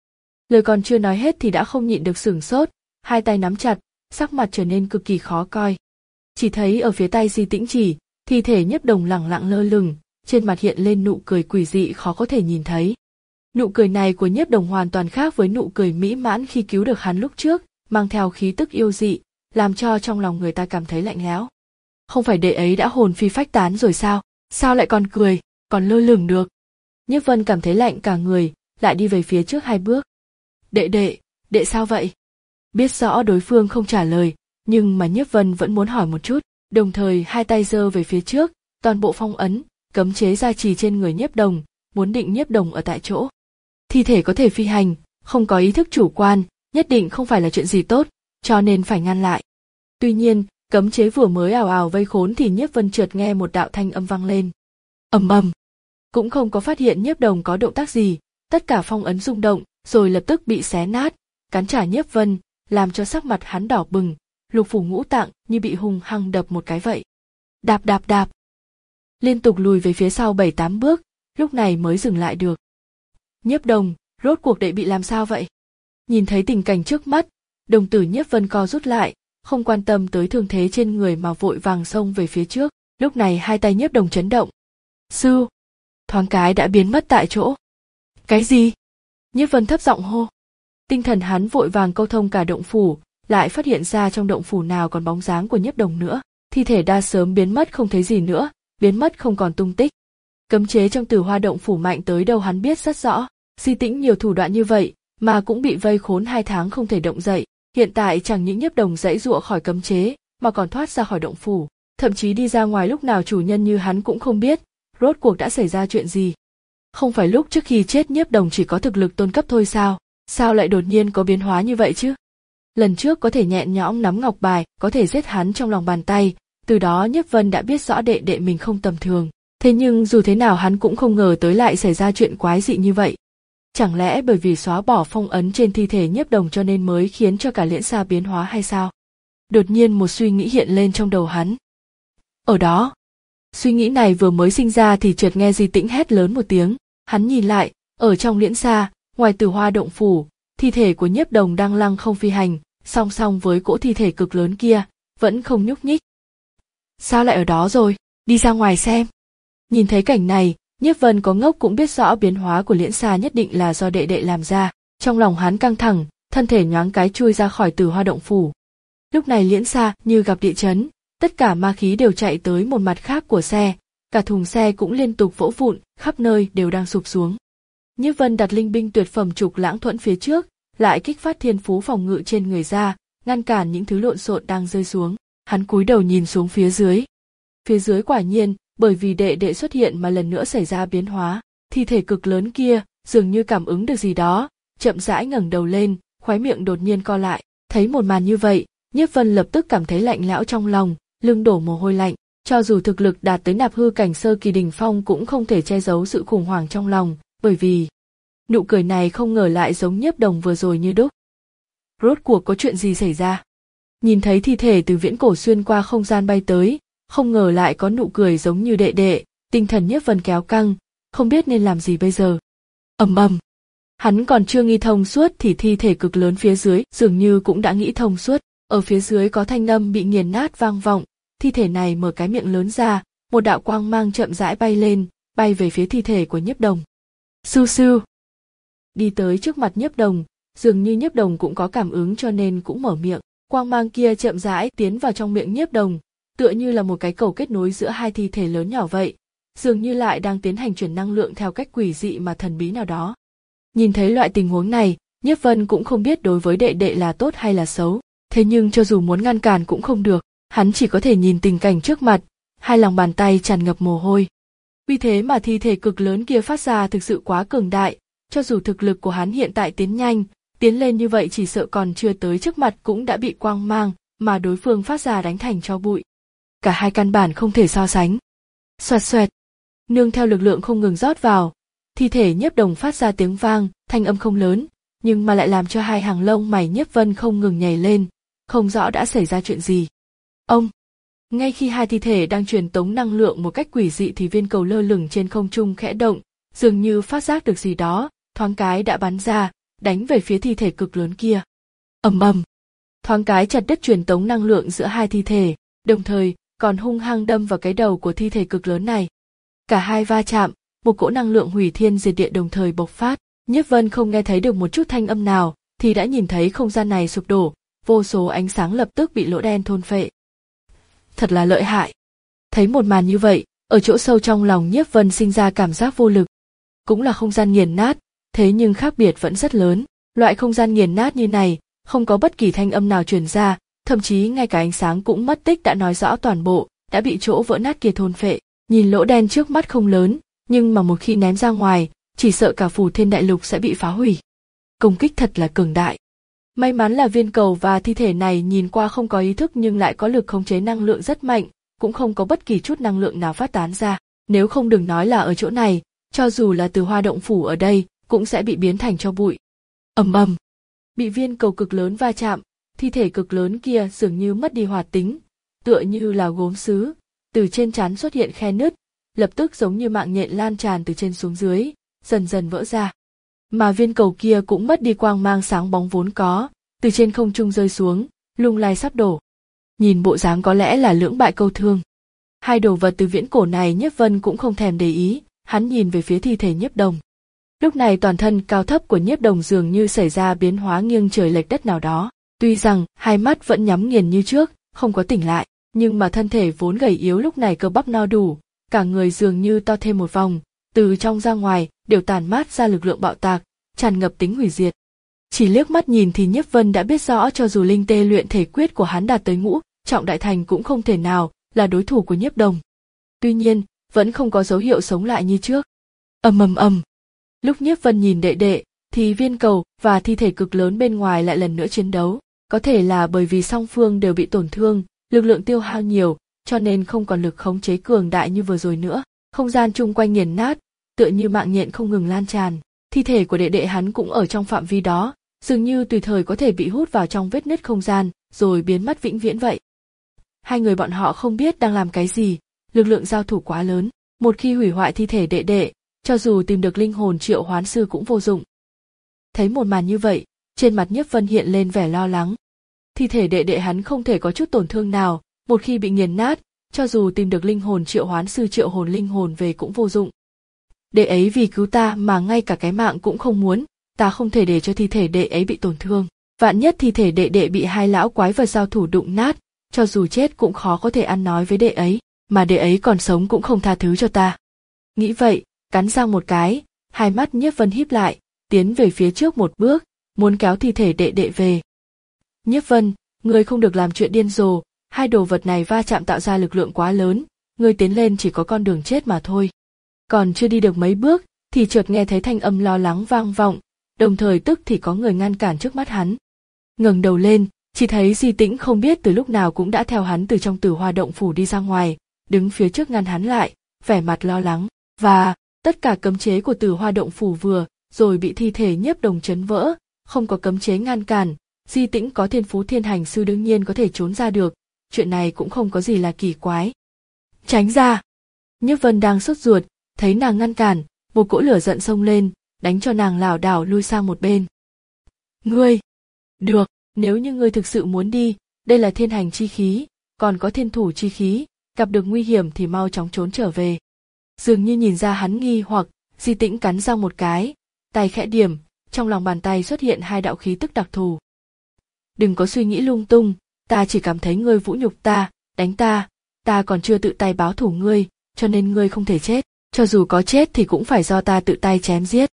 Lời còn chưa nói hết thì đã không nhịn được sửng sốt, hai tay nắm chặt, sắc mặt trở nên cực kỳ khó coi. Chỉ thấy ở phía tay Di Tĩnh chỉ, thi thể Nhiếp Đồng lẳng lặng lơ lửng, trên mặt hiện lên nụ cười quỷ dị khó có thể nhìn thấy. Nụ cười này của Nhiếp Đồng hoàn toàn khác với nụ cười mỹ mãn khi cứu được hắn lúc trước, mang theo khí tức yêu dị, làm cho trong lòng người ta cảm thấy lạnh lẽo. Không phải đệ ấy đã hồn phi phách tán rồi sao? Sao lại còn cười, còn lơ lửng được? Nhiếp Vân cảm thấy lạnh cả người, lại đi về phía trước hai bước. Đệ đệ, đệ sao vậy? Biết rõ đối phương không trả lời, nhưng mà Nhiếp Vân vẫn muốn hỏi một chút, đồng thời hai tay giơ về phía trước, toàn bộ phong ấn, cấm chế gia trì trên người Nhiếp Đồng, muốn định Nhiếp Đồng ở tại chỗ. Thi thể có thể phi hành, không có ý thức chủ quan, nhất định không phải là chuyện gì tốt, cho nên phải ngăn lại. Tuy nhiên, cấm chế vừa mới ào ào vây khốn thì Nhiếp Vân chợt nghe một đạo thanh âm vang lên. Ầm ầm. Cũng không có phát hiện Nhiếp Đồng có động tác gì, tất cả phong ấn rung động, rồi lập tức bị xé nát, cắn trả Nhiếp Vân, làm cho sắc mặt hắn đỏ bừng, lục phủ ngũ tạng như bị hung hăng đập một cái vậy. Đạp đạp đạp. Liên tục lùi về phía sau bảy tám bước, lúc này mới dừng lại được. Nhiếp Đồng, rốt cuộc đệ bị làm sao vậy? Nhìn thấy tình cảnh trước mắt, đồng tử Nhiếp Vân co rút lại, không quan tâm tới thương thế trên người mà vội vàng xông về phía trước, lúc này hai tay Nhiếp Đồng chấn động. Sư! Thoáng cái đã biến mất tại chỗ. Cái gì? Nhiếp Vân thấp giọng hô. Tinh thần hắn vội vàng câu thông cả động phủ, lại phát hiện ra trong động phủ nào còn bóng dáng của Nhiếp Đồng nữa, thi thể đã sớm biến mất không thấy gì nữa, biến mất không còn tung tích. Cấm chế trong Tử Hoa động phủ mạnh tới đâu hắn biết rất rõ, Di Tĩnh nhiều thủ đoạn như vậy mà cũng bị vây khốn hai tháng không thể động dậy, hiện tại chẳng những Nhiếp Đồng giãy giụa khỏi cấm chế, mà còn thoát ra khỏi động phủ, thậm chí đi ra ngoài lúc nào chủ nhân như hắn cũng không biết, rốt cuộc đã xảy ra chuyện gì. Không phải lúc trước khi chết Nhiếp Đồng chỉ có thực lực tôn cấp thôi sao, sao lại đột nhiên có biến hóa như vậy chứ? Lần trước có thể nhẹn nhõm nắm ngọc bài, có thể giết hắn trong lòng bàn tay, từ đó Nhiếp Vân đã biết rõ đệ đệ mình không tầm thường. Thế nhưng dù thế nào hắn cũng không ngờ tới lại xảy ra chuyện quái dị như vậy. Chẳng lẽ bởi vì xóa bỏ phong ấn trên thi thể Nhiếp Đồng cho nên mới khiến cho cả Liễn Sa biến hóa hay sao? Đột nhiên một suy nghĩ hiện lên trong đầu hắn. Ở đó, suy nghĩ này vừa mới sinh ra thì chợt nghe Di Tĩnh hét lớn một tiếng, hắn nhìn lại, ở trong Liễn Sa, ngoài Tử Hoa động phủ, thi thể của Nhiếp Đồng đang lăng không phi hành, song song với cỗ thi thể cực lớn kia, vẫn không nhúc nhích. Sao lại ở đó rồi, đi ra ngoài xem. Nhìn thấy cảnh này, Nhiếp Vân có ngốc cũng biết rõ biến hóa của Liễn Sa nhất định là do đệ đệ làm ra, trong lòng hắn căng thẳng, thân thể nhoáng cái chui ra khỏi Tử Hoa động phủ. Lúc này Liễn Sa như gặp địa chấn, tất cả ma khí đều chạy tới một mặt khác của xe, cả thùng xe cũng liên tục vỡ vụn, khắp nơi đều đang sụp xuống. Nhiếp Vân đặt linh binh tuyệt phẩm Trục Lãng Thuẫn phía trước, lại kích phát thiên phú phòng ngự trên người ra, ngăn cản những thứ lộn xộn đang rơi xuống. Hắn cúi đầu nhìn xuống phía dưới. Phía dưới quả nhiên, bởi vì đệ đệ xuất hiện mà lần nữa xảy ra biến hóa, thi thể cực lớn kia dường như cảm ứng được gì đó, chậm rãi ngẩng đầu lên, khóe miệng đột nhiên co lại. Thấy một màn như vậy, Nhiếp Vân lập tức cảm thấy lạnh lẽo trong lòng, lưng đổ mồ hôi lạnh. Cho dù thực lực đạt tới nạp hư cảnh sơ kỳ đỉnh phong cũng không thể che giấu sự khủng hoảng trong lòng, bởi vì nụ cười này không ngờ lại giống Nhiếp Đồng vừa rồi như đúc. Rốt cuộc có chuyện gì xảy ra? Nhìn thấy thi thể từ viễn cổ xuyên qua không gian bay tới, không ngờ lại có nụ cười giống như đệ đệ, tinh thần Nhiếp Vân kéo căng, không biết nên làm gì bây giờ. Ầm ầm. Hắn còn chưa nghĩ thông suốt thì thi thể cực lớn phía dưới dường như cũng đã nghĩ thông suốt, ở phía dưới có thanh âm bị nghiền nát vang vọng, thi thể này mở cái miệng lớn ra, một đạo quang mang chậm rãi bay lên, bay về phía thi thể của Nhiếp Đồng. Sưu sưu. Đi tới trước mặt Nhiếp Đồng, dường như Nhiếp Đồng cũng có cảm ứng cho nên cũng mở miệng, quang mang kia chậm rãi tiến vào trong miệng Nhiếp Đồng, tựa như là một cái cầu kết nối giữa hai thi thể lớn nhỏ vậy, dường như lại đang tiến hành chuyển năng lượng theo cách quỷ dị mà thần bí nào đó. Nhìn thấy loại tình huống này, Nhiếp Vân cũng không biết đối với đệ đệ là tốt hay là xấu, thế nhưng cho dù muốn ngăn cản cũng không được, hắn chỉ có thể nhìn tình cảnh trước mặt, hai lòng bàn tay tràn ngập mồ hôi. Vì thế mà thi thể cực lớn kia phát ra thực sự quá cường đại, cho dù thực lực của hắn hiện tại tiến nhanh, tiến lên như vậy chỉ sợ còn chưa tới trước mặt cũng đã bị quang mang mà đối phương phát ra đánh thành tro bụi. Cả hai căn bản không thể so sánh. Xoẹt xoẹt, nương theo lực lượng không ngừng rót vào, thi thể Nhiếp Đồng phát ra tiếng vang, thanh âm không lớn, nhưng mà lại làm cho hai hàng lông mày Nhiếp Vân không ngừng nhảy lên, không rõ đã xảy ra chuyện gì. Ông, ngay khi hai thi thể đang truyền tống năng lượng một cách quỷ dị thì viên cầu lơ lửng trên không trung khẽ động, dường như phát giác được gì đó, thoáng cái đã bắn ra, đánh về phía thi thể cực lớn kia. Ầm ầm, thoáng cái chặt đứt truyền tống năng lượng giữa hai thi thể, đồng thời còn hung hăng đâm vào cái đầu của thi thể cực lớn này. Cả hai va chạm, một cỗ năng lượng hủy thiên diệt địa đồng thời bộc phát. Nhiếp Vân không nghe thấy được một chút thanh âm nào, thì đã nhìn thấy không gian này sụp đổ, vô số ánh sáng lập tức bị lỗ đen thôn phệ. Thật là lợi hại. Thấy một màn như vậy, ở chỗ sâu trong lòng Nhiếp Vân sinh ra cảm giác vô lực. Cũng là không gian nghiền nát, thế nhưng khác biệt vẫn rất lớn. Loại không gian nghiền nát như này, không có bất kỳ thanh âm nào truyền ra, thậm chí ngay cả ánh sáng cũng mất tích đã nói rõ toàn bộ, đã bị chỗ vỡ nát kia thôn phệ. Nhìn lỗ đen trước mắt không lớn, nhưng mà một khi ném ra ngoài, chỉ sợ cả Phù Thiên Đại Lục sẽ bị phá hủy. Công kích thật là cường đại. May mắn là viên cầu và thi thể này nhìn qua không có ý thức nhưng lại có lực khống chế năng lượng rất mạnh, cũng không có bất kỳ chút năng lượng nào phát tán ra. Nếu không đừng nói là ở chỗ này, cho dù là từ Hoa Động Phủ ở đây, cũng sẽ bị biến thành tro bụi. Ầm ầm, bị viên cầu cực lớn va chạm, thi thể cực lớn kia dường như mất đi hoạt tính, tựa như là gốm sứ, từ trên trán xuất hiện khe nứt, lập tức giống như mạng nhện lan tràn từ trên xuống dưới, dần dần vỡ ra. Mà viên cầu kia cũng mất đi quang mang sáng bóng vốn có, từ trên không trung rơi xuống, lung lay sắp đổ. Nhìn bộ dáng có lẽ là lưỡng bại câu thương. Hai đồ vật từ viễn cổ này Nhiếp Vân cũng không thèm để ý, hắn nhìn về phía thi thể Nhiếp Đồng. Lúc này toàn thân cao thấp của Nhiếp Đồng dường như xảy ra biến hóa nghiêng trời lệch đất nào đó. Tuy rằng hai mắt vẫn nhắm nghiền như trước, không có tỉnh lại, nhưng mà thân thể vốn gầy yếu lúc này cơ bắp no đủ, cả người dường như to thêm một vòng, từ trong ra ngoài đều tản mát ra lực lượng bạo tạc, tràn ngập tính hủy diệt. Chỉ liếc mắt nhìn thì Nhiếp Vân đã biết rõ cho dù linh tê luyện thể quyết của hắn đạt tới ngũ trọng đại thành cũng không thể nào là đối thủ của Nhiếp Đồng. Tuy nhiên, vẫn không có dấu hiệu sống lại như trước. Ầm ầm ầm. Lúc Nhiếp Vân nhìn đệ đệ, thì viên cầu và thi thể cực lớn bên ngoài lại lần nữa chiến đấu. Có thể là bởi vì song phương đều bị tổn thương, lực lượng tiêu hao nhiều, cho nên không còn lực khống chế cường đại như vừa rồi nữa. Không gian chung quanh nghiền nát, tựa như mạng nhện không ngừng lan tràn. Thi thể của đệ đệ hắn cũng ở trong phạm vi đó, dường như tùy thời có thể bị hút vào trong vết nứt không gian, rồi biến mất vĩnh viễn vậy. Hai người bọn họ không biết đang làm cái gì, lực lượng giao thủ quá lớn. Một khi hủy hoại thi thể đệ đệ, cho dù tìm được linh hồn triệu hoán sư cũng vô dụng. Thấy một màn như vậy, trên mặt Nhiếp Vân hiện lên vẻ lo lắng. Thi thể đệ đệ hắn không thể có chút tổn thương nào, một khi bị nghiền nát, cho dù tìm được linh hồn triệu hoán sư triệu hồn linh hồn về cũng vô dụng. Đệ ấy vì cứu ta mà ngay cả cái mạng cũng không muốn, ta không thể để cho thi thể đệ ấy bị tổn thương. Vạn nhất thi thể đệ đệ bị hai lão quái vật giao thủ đụng nát, cho dù chết cũng khó có thể ăn nói với đệ ấy, mà đệ ấy còn sống cũng không tha thứ cho ta. Nghĩ vậy, cắn răng một cái, hai mắt Nhiếp Vân híp lại, tiến về phía trước một bước, muốn kéo thi thể đệ đệ về. Nhiếp Vân, ngươi không được làm chuyện điên rồ, hai đồ vật này va chạm tạo ra lực lượng quá lớn, ngươi tiến lên chỉ có con đường chết mà thôi. Còn chưa đi được mấy bước, thì chợt nghe thấy thanh âm lo lắng vang vọng, đồng thời tức thì có người ngăn cản trước mắt hắn. Ngẩng đầu lên, chỉ thấy Di Tĩnh không biết từ lúc nào cũng đã theo hắn từ trong Tử Hoa động phủ đi ra ngoài, đứng phía trước ngăn hắn lại, vẻ mặt lo lắng, và tất cả cấm chế của Tử Hoa động phủ vừa rồi bị thi thể Nhiếp Đồng chấn vỡ, không có cấm chế ngăn cản, Di Tĩnh có thiên phú thiên hành sư đương nhiên có thể trốn ra được, chuyện này cũng không có gì là kỳ quái. Tránh ra! Nhiếp Vân đang sốt ruột, thấy nàng ngăn cản, một cỗ lửa giận xông lên, đánh cho nàng lảo đảo lui sang một bên. Ngươi! Được, nếu như ngươi thực sự muốn đi, đây là thiên hành chi khí, còn có thiên thủ chi khí, gặp được nguy hiểm thì mau chóng trốn trở về. Dường như nhìn ra hắn nghi hoặc, Di Tĩnh cắn răng một cái, tay khẽ điểm, trong lòng bàn tay xuất hiện hai đạo khí tức đặc thù. Đừng có suy nghĩ lung tung, ta chỉ cảm thấy ngươi vũ nhục ta, đánh ta, ta còn chưa tự tay báo thù ngươi, cho nên ngươi không thể chết, cho dù có chết thì cũng phải do ta tự tay chém giết.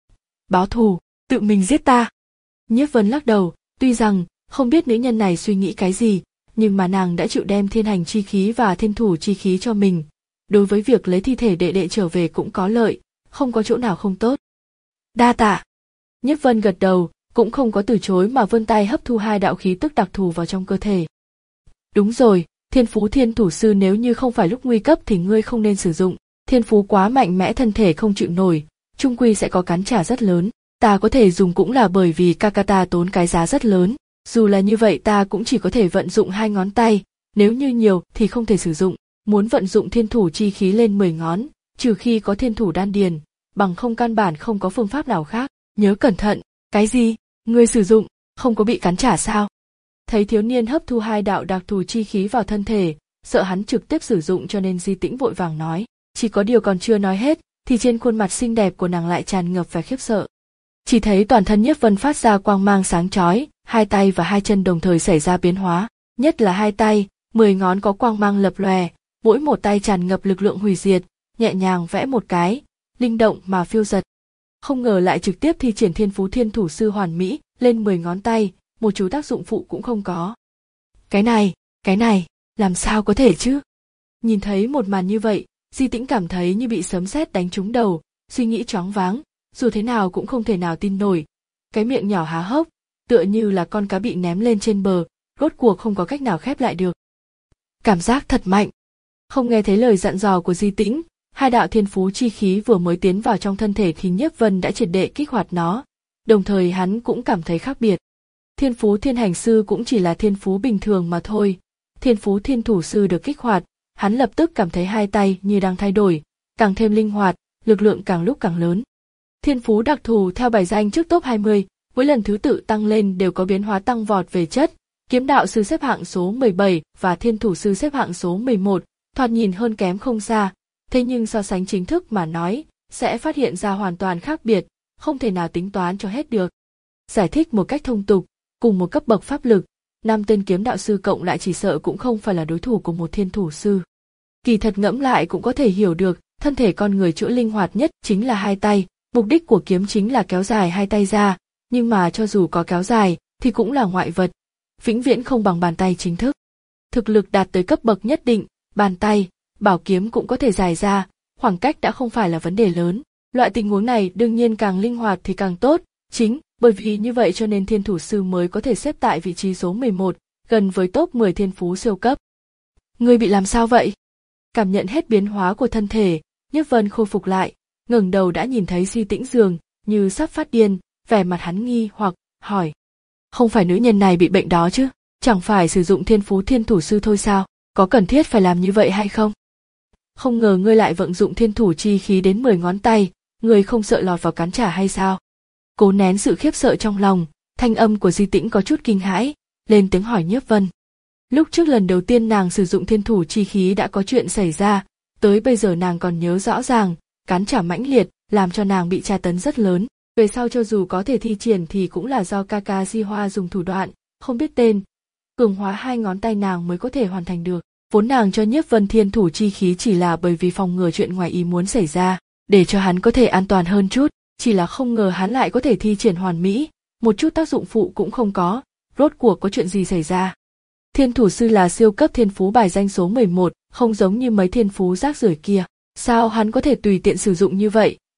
Báo thù, tự mình giết ta. Nhiếp Vân lắc đầu, tuy rằng không biết nữ nhân này suy nghĩ cái gì, nhưng mà nàng đã chịu đem thiên hành chi khí và thiên thủ chi khí cho mình. Đối với việc lấy thi thể đệ đệ trở về cũng có lợi, không có chỗ nào không tốt. Đa tạ. Nhiếp Vân gật đầu, cũng không có từ chối mà vươn tay hấp thu hai đạo khí tức đặc thù vào trong cơ thể. Đúng rồi, thiên phú thiên thủ sư nếu như không phải lúc nguy cấp thì ngươi không nên sử dụng, thiên phú quá mạnh mẽ thân thể không chịu nổi, chung quy sẽ có cắn trả rất lớn. Ta có thể dùng cũng là bởi vì Kakata tốn cái giá rất lớn, dù là như vậy ta cũng chỉ có thể vận dụng hai ngón tay, nếu như nhiều thì không thể sử dụng, muốn vận dụng thiên thủ chi khí lên mười ngón, trừ khi có thiên thủ đan điền, bằng không căn bản không có phương pháp nào khác, nhớ cẩn thận, cái gì, ngươi sử dụng, không có bị cắn trả sao? Thấy thiếu niên hấp thu hai đạo đặc thù chi khí vào thân thể, sợ hắn trực tiếp sử dụng cho nên Di Tĩnh vội vàng nói, chỉ có điều còn chưa nói hết, thì trên khuôn mặt xinh đẹp của nàng lại tràn ngập vẻ khiếp sợ. Chỉ thấy toàn thân Nhiếp Vân phát ra quang mang sáng chói, hai tay và hai chân đồng thời xảy ra biến hóa, nhất là hai tay, mười ngón có quang mang lập lòe, mỗi một tay tràn ngập lực lượng hủy diệt, nhẹ nhàng vẽ một cái, linh động mà phiêu dật. Không ngờ lại trực tiếp thi triển thiên phú thiên thủ sư hoàn mỹ lên mười ngón tay, một chút tác dụng phụ cũng không có. Cái này, cái này, làm sao có thể chứ? Nhìn thấy một màn như vậy, Di Tĩnh cảm thấy như bị sấm sét đánh trúng đầu, suy nghĩ choáng váng, dù thế nào cũng không thể nào tin nổi. Cái miệng nhỏ há hốc, tựa như là con cá bị ném lên trên bờ, rốt cuộc không có cách nào khép lại được. Cảm giác thật mạnh. Không nghe thấy lời dặn dò của Di Tĩnh, hai đạo thiên phú chi khí vừa mới tiến vào trong thân thể thì Nhiếp Vân đã triệt để kích hoạt nó, đồng thời hắn cũng cảm thấy khác biệt. Thiên phú thiên hành sư cũng chỉ là thiên phú bình thường mà thôi, thiên phú thiên thủ sư được kích hoạt, hắn lập tức cảm thấy hai tay như đang thay đổi, càng thêm linh hoạt, lực lượng càng lúc càng lớn. Thiên phú đặc thù theo bài danh trước top hai mươi, mỗi lần thứ tự tăng lên đều có biến hóa tăng vọt về chất, kiếm đạo sư xếp hạng số mười bảy và thiên thủ sư xếp hạng số mười một, thoạt nhìn hơn kém không xa, thế nhưng so sánh chính thức mà nói, sẽ phát hiện ra hoàn toàn khác biệt, không thể nào tính toán cho hết được. Giải thích một cách thông tục, cùng một cấp bậc pháp lực, năm tên kiếm đạo sư cộng lại chỉ sợ cũng không phải là đối thủ của một thiên thủ sư. Kỳ thật ngẫm lại cũng có thể hiểu được, thân thể con người chỗ linh hoạt nhất chính là hai tay, mục đích của kiếm chính là kéo dài hai tay ra, nhưng mà cho dù có kéo dài, thì cũng là ngoại vật, vĩnh viễn không bằng bàn tay chính thức. Thực lực đạt tới cấp bậc nhất định, bàn tay, bảo kiếm cũng có thể dài ra, khoảng cách đã không phải là vấn đề lớn. Loại tình huống này đương nhiên càng linh hoạt thì càng tốt, chính bởi vì như vậy cho nên thiên thủ sư mới có thể xếp tại vị trí số mười một, gần với top mười thiên phú siêu cấp. Ngươi bị làm sao vậy? Cảm nhận hết biến hóa của thân thể, Nhiếp Vân khôi phục lại, ngẩng đầu đã nhìn thấy Di Tĩnh dường như sắp phát điên, vẻ mặt hắn nghi hoặc hỏi: không phải nữ nhân này bị bệnh đó chứ? Chẳng phải sử dụng thiên phú thiên thủ sư thôi sao? Có cần thiết phải làm như vậy hay không? Không ngờ ngươi lại vận dụng thiên thủ chi khí đến mười ngón tay, ngươi không sợ lọt vào cắn trả hay sao? Cố nén sự khiếp sợ trong lòng, thanh âm của Di Tĩnh có chút kinh hãi, lên tiếng hỏi Nhiếp Vân. Lúc trước lần đầu tiên nàng sử dụng thiên thủ chi khí đã có chuyện xảy ra, tới bây giờ nàng còn nhớ rõ ràng, cắn trả mãnh liệt, làm cho nàng bị tra tấn rất lớn. Về sau cho dù có thể thi triển thì cũng là do Kakashi dùng thủ đoạn, không biết tên, cường hóa hai ngón tay nàng mới có thể hoàn thành được. Vốn nàng cho Nhiếp Vân thiên thủ chi khí chỉ là bởi vì phòng ngừa chuyện ngoài ý muốn xảy ra, để cho hắn có thể an toàn hơn chút, chỉ là không ngờ hắn lại có thể thi triển hoàn mỹ, một chút tác dụng phụ cũng không có, rốt cuộc có chuyện gì xảy ra. Thiên thủ sư là siêu cấp thiên phú bài danh số mười một, không giống như mấy thiên phú rác rưởi kia. Sao hắn có thể tùy tiện sử dụng như vậy,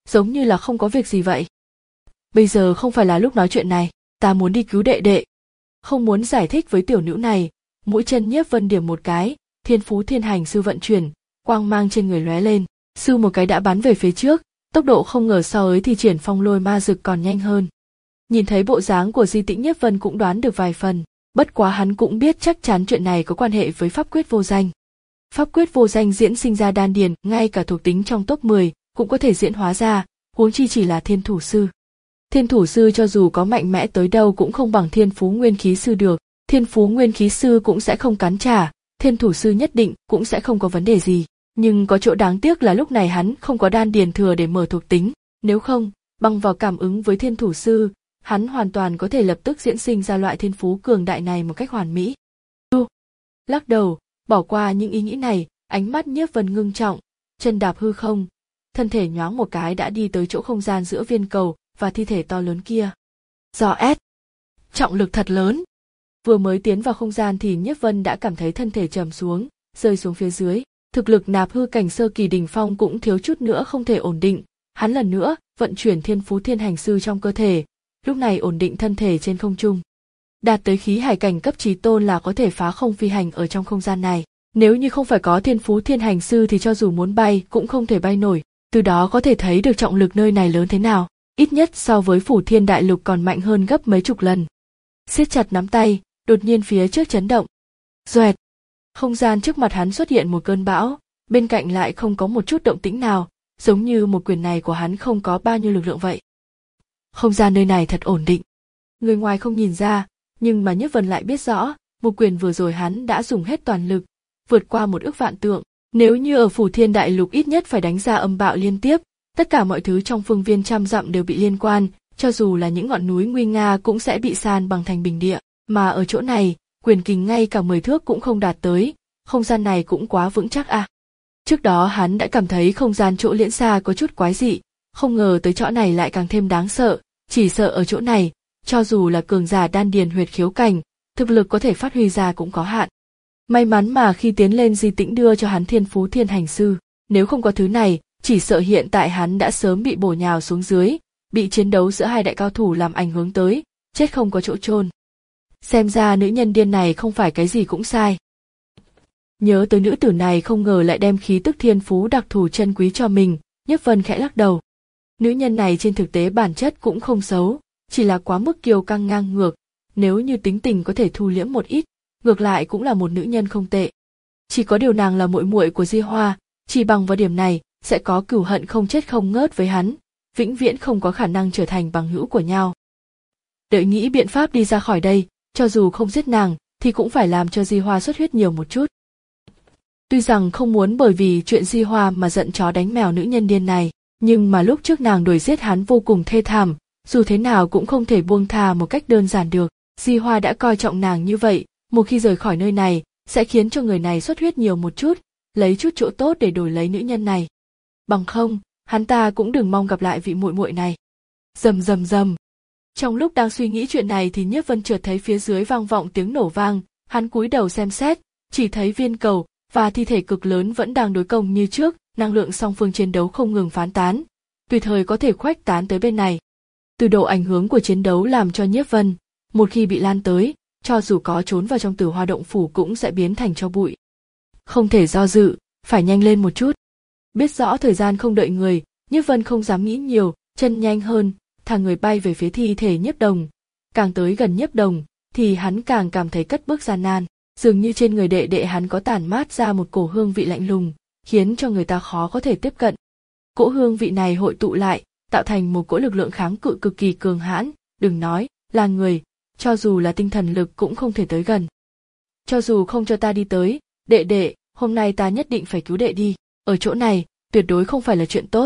giống như là không có việc gì vậy. Bây giờ không phải là lúc nói chuyện này, ta muốn đi cứu đệ đệ. Không muốn giải thích với tiểu nữ này, mũi chân Nhiếp Vân điểm một cái, thiên phú thiên hành sư vận chuyển, quang mang trên người lóe lên, sư một cái đã bắn về phía trước, tốc độ không ngờ so với thi triển phong lôi ma dực còn nhanh hơn. Nhìn thấy bộ dáng của Di Tĩnh, Nhiếp Vân cũng đoán được vài phần, bất quá hắn cũng biết chắc chắn chuyện này có quan hệ với pháp quyết vô danh. Pháp quyết vô danh diễn sinh ra đan điền, ngay cả thuộc tính trong top mười cũng có thể diễn hóa ra, huống chi chỉ là thiên thủ sư. Thiên thủ sư cho dù có mạnh mẽ tới đâu cũng không bằng thiên phú nguyên khí sư được, thiên phú nguyên khí sư cũng sẽ không cắn trả, thiên thủ sư nhất định cũng sẽ không có vấn đề gì. Nhưng có chỗ đáng tiếc là lúc này hắn không có đan điền thừa để mở thuộc tính, nếu không, bằng vào cảm ứng với thiên thủ sư, hắn hoàn toàn có thể lập tức diễn sinh ra loại thiên phú cường đại này một cách hoàn mỹ. Lắc đầu, bỏ qua những ý nghĩ này, ánh mắt Nhiếp Vân ngưng trọng, chân đạp hư không, thân thể nhoáng một cái đã đi tới chỗ không gian giữa viên cầu và thi thể to lớn kia. Do S, trọng lực thật lớn. Vừa mới tiến vào không gian thì Nhiếp Vân đã cảm thấy thân thể trầm xuống, rơi xuống phía dưới. Thực lực nạp hư cảnh sơ kỳ đỉnh phong cũng thiếu chút nữa không thể ổn định, hắn lần nữa vận chuyển thiên phú thiên hành sư trong cơ thể, lúc này ổn định thân thể trên không trung. Đạt tới khí hải cảnh cấp chí tôn là có thể phá không phi hành ở trong không gian này, nếu như không phải có thiên phú thiên hành sư thì cho dù muốn bay cũng không thể bay nổi, từ đó có thể thấy được trọng lực nơi này lớn thế nào, ít nhất so với Phủ Thiên Đại Lục còn mạnh hơn gấp mấy chục lần. Siết chặt nắm tay, đột nhiên phía trước chấn động. Doẹt! Không gian trước mặt hắn xuất hiện một cơn bão, bên cạnh lại không có một chút động tĩnh nào, giống như một quyền này của hắn không có bao nhiêu lực lượng vậy. Không gian nơi này thật ổn định. Người ngoài không nhìn ra, nhưng mà Nhiếp Vân lại biết rõ, một quyền vừa rồi hắn đã dùng hết toàn lực, vượt qua một ức vạn tượng. Nếu như ở Phủ Thiên Đại Lục ít nhất phải đánh ra âm bạo liên tiếp, tất cả mọi thứ trong phương viên trăm dặm đều bị liên quan, cho dù là những ngọn núi nguy nga cũng sẽ bị san bằng thành bình địa. Mà ở chỗ này, quyền kình ngay cả mười thước cũng không đạt tới, không gian này cũng quá vững chắc à. Trước đó hắn đã cảm thấy không gian chỗ Liễn Sa có chút quái dị, không ngờ tới chỗ này lại càng thêm đáng sợ, chỉ sợ ở chỗ này, cho dù là cường giả đan điền huyệt khiếu cảnh, thực lực có thể phát huy ra cũng có hạn. May mắn mà khi tiến lên Di Tĩnh đưa cho hắn thiên phú thiên hành sư, nếu không có thứ này, chỉ sợ hiện tại hắn đã sớm bị bổ nhào xuống dưới, bị chiến đấu giữa hai đại cao thủ làm ảnh hưởng tới, chết không có chỗ chôn. Xem ra nữ nhân điên này không phải cái gì cũng sai. Nhớ tới nữ tử này không ngờ lại đem khí tức thiên phú đặc thù chân quý cho mình, Nhiếp Vân khẽ lắc đầu. Nữ nhân này trên thực tế bản chất cũng không xấu, chỉ là quá mức kiêu căng ngang ngược, nếu như tính tình có thể thu liễm một ít, ngược lại cũng là một nữ nhân không tệ. Chỉ có điều nàng là muội muội của Di Hoa, chỉ bằng vào điểm này sẽ có cửu hận không chết không ngớt với hắn, vĩnh viễn không có khả năng trở thành bằng hữu của nhau. Đợi nghĩ biện pháp đi ra khỏi đây, cho dù không giết nàng thì cũng phải làm cho Di Hoa xuất huyết nhiều một chút. Tuy rằng không muốn bởi vì chuyện Di Hoa mà giận chó đánh mèo nữ nhân điên này, nhưng mà lúc trước nàng đuổi giết hắn vô cùng thê thảm, dù thế nào cũng không thể buông tha một cách đơn giản được. Di Hoa đã coi trọng nàng như vậy, một khi rời khỏi nơi này, sẽ khiến cho người này xuất huyết nhiều một chút, lấy chút chỗ tốt để đổi lấy nữ nhân này. Bằng không, hắn ta cũng đừng mong gặp lại vị muội muội này. Rầm rầm rầm. Trong lúc đang suy nghĩ chuyện này thì Nhiếp Vân chợt thấy phía dưới vang vọng tiếng nổ vang, hắn cúi đầu xem xét, chỉ thấy viên cầu và thi thể cực lớn vẫn đang đối công như trước, năng lượng song phương chiến đấu không ngừng phán tán, tùy thời có thể khuếch tán tới bên này. Từ độ ảnh hưởng của chiến đấu làm cho Nhiếp Vân, một khi bị lan tới, cho dù có trốn vào trong Tử Hoa động phủ cũng sẽ biến thành tro bụi. Không thể do dự, phải nhanh lên một chút. Biết rõ thời gian không đợi người, Nhiếp Vân không dám nghĩ nhiều, chân nhanh hơn, thả người bay về phía thi thể Nhiếp Đồng. Càng tới gần Nhiếp Đồng, thì hắn càng cảm thấy cất bước gian nan, dường như trên người đệ đệ hắn có tản mát ra một cổ hương vị lạnh lùng, khiến cho người ta khó có thể tiếp cận. Cỗ hương vị này hội tụ lại, tạo thành một cỗ lực lượng kháng cự cực kỳ cường hãn, đừng nói là người, cho dù là tinh thần lực cũng không thể tới gần. Cho dù không cho ta đi tới, đệ đệ, hôm nay ta nhất định phải cứu đệ đi, ở chỗ này, tuyệt đối không phải là chuyện tốt.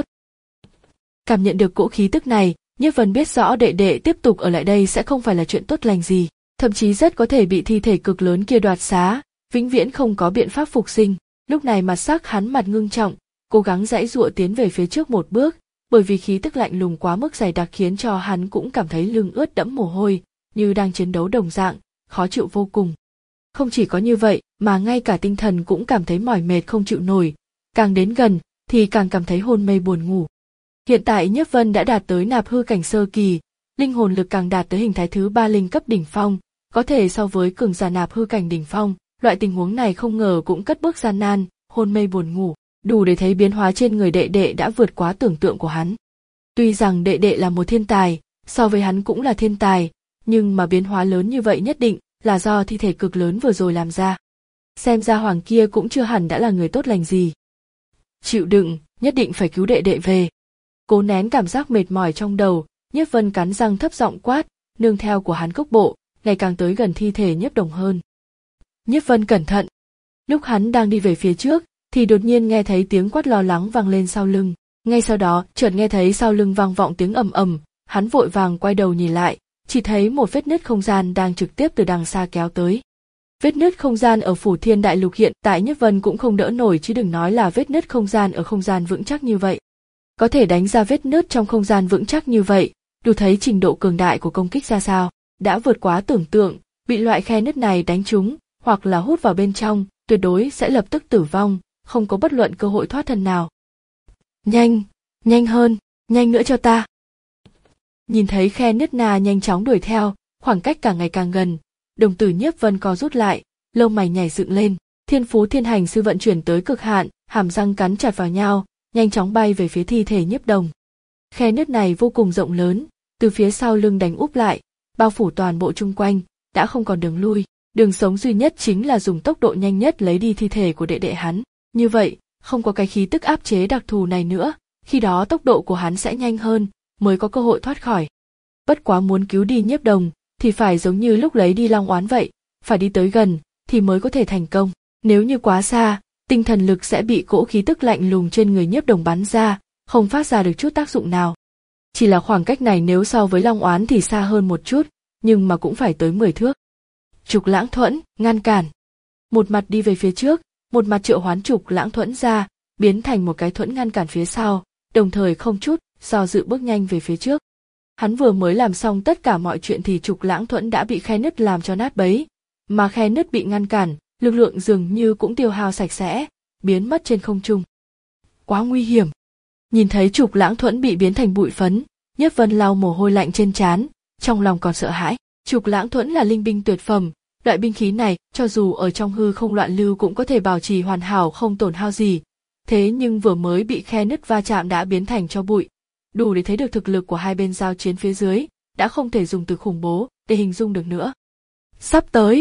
Cảm nhận được cỗ khí tức này, Nhiếp Vân biết rõ đệ đệ tiếp tục ở lại đây sẽ không phải là chuyện tốt lành gì, thậm chí rất có thể bị thi thể cực lớn kia đoạt xá, vĩnh viễn không có biện pháp phục sinh. Lúc này mặt sắc hắn mặt ngưng trọng, cố gắng giãy giụa tiến về phía trước một bước, bởi vì khí tức lạnh lùng quá mức dày đặc khiến cho hắn cũng cảm thấy lưng ướt đẫm mồ hôi, như đang chiến đấu đồng dạng, khó chịu vô cùng. Không chỉ có như vậy, mà ngay cả tinh thần cũng cảm thấy mỏi mệt không chịu nổi, càng đến gần thì càng cảm thấy hôn mê buồn ngủ. Hiện tại Nhiếp Vân đã đạt tới nạp hư cảnh sơ kỳ, linh hồn lực càng đạt tới hình thái thứ ba linh cấp đỉnh phong, có thể so với cường giả nạp hư cảnh đỉnh phong, loại tình huống này không ngờ cũng cất bước gian nan, hôn mê buồn ngủ, đủ để thấy biến hóa trên người đệ đệ đã vượt quá tưởng tượng của hắn. Tuy rằng đệ đệ là một thiên tài, so với hắn cũng là thiên tài, nhưng mà biến hóa lớn như vậy nhất định là do thi thể cực lớn vừa rồi làm ra. Xem ra hoàng kia cũng chưa hẳn đã là người tốt lành gì. Chịu đựng, nhất định phải cứu đệ đệ về. Cố nén cảm giác mệt mỏi trong đầu, Nhiếp Vân cắn răng thấp giọng quát, nương theo của hắn cốc bộ, ngày càng tới gần thi thể Nhiếp Đồng hơn. Nhiếp Vân cẩn thận. Lúc hắn đang đi về phía trước, thì đột nhiên nghe thấy tiếng quát lo lắng vang lên sau lưng. Ngay sau đó, chợt nghe thấy sau lưng vang vọng tiếng ầm ầm, hắn vội vàng quay đầu nhìn lại, chỉ thấy một vết nứt không gian đang trực tiếp từ đằng xa kéo tới. Vết nứt không gian ở Phủ Thiên Đại Lục hiện tại Nhiếp Vân cũng không đỡ nổi, chứ đừng nói là vết nứt không gian ở không gian vững chắc như vậy. Có thể đánh ra vết nứt trong không gian vững chắc như vậy, đủ thấy trình độ cường đại của công kích ra sao, đã vượt quá tưởng tượng, bị loại khe nứt này đánh trúng, hoặc là hút vào bên trong, tuyệt đối sẽ lập tức tử vong, không có bất luận cơ hội thoát thân nào. Nhanh, nhanh hơn, nhanh nữa cho ta. Nhìn thấy khe nứt nà nhanh chóng đuổi theo, khoảng cách càng ngày càng gần, đồng tử Nhiếp Vân co rút lại, lông mày nhảy dựng lên, thiên phú thiên hành sư vận chuyển tới cực hạn, hàm răng cắn chặt vào nhau, nhanh chóng bay về phía thi thể Nhiếp Đồng. Khe nứt này vô cùng rộng lớn, từ phía sau lưng đánh úp lại, bao phủ toàn bộ chung quanh, đã không còn đường lui, đường sống duy nhất chính là dùng tốc độ nhanh nhất lấy đi thi thể của đệ đệ hắn. Như vậy, không có cái khí tức áp chế đặc thù này nữa, khi đó tốc độ của hắn sẽ nhanh hơn, mới có cơ hội thoát khỏi. Bất quá muốn cứu đi Nhiếp Đồng, thì phải giống như lúc lấy đi Long Oán vậy, phải đi tới gần, thì mới có thể thành công. Nếu như quá xa, tinh thần lực sẽ bị cỗ khí tức lạnh lùng trên người Nhiếp Đồng bắn ra, không phát ra được chút tác dụng nào. Chỉ là khoảng cách này nếu so với Long Oán thì xa hơn một chút, nhưng mà cũng phải tới mười thước. Trục Lãng Thuẫn, ngăn cản. Một mặt đi về phía trước, một mặt triệu hoán Trục Lãng Thuẫn ra, biến thành một cái thuẫn ngăn cản phía sau, đồng thời không chút do dự bước nhanh về phía trước. Hắn vừa mới làm xong tất cả mọi chuyện thì Trục Lãng Thuẫn đã bị khe nứt làm cho nát bấy, mà khe nứt bị ngăn cản, lực lượng dường như cũng tiêu hao sạch sẽ, biến mất trên không trung. Quá nguy hiểm. Nhìn thấy Trục Lãng Thuẫn bị biến thành bụi phấn, Nhiếp Vân lau mồ hôi lạnh trên trán, trong lòng còn sợ hãi. Trục Lãng Thuẫn là linh binh tuyệt phẩm, loại binh khí này cho dù ở trong hư không loạn lưu cũng có thể bảo trì hoàn hảo không tổn hao gì. Thế nhưng vừa mới bị khe nứt va chạm đã biến thành cho bụi, đủ để thấy được thực lực của hai bên giao chiến phía dưới, đã không thể dùng từ khủng bố để hình dung được nữa. Sắp tới.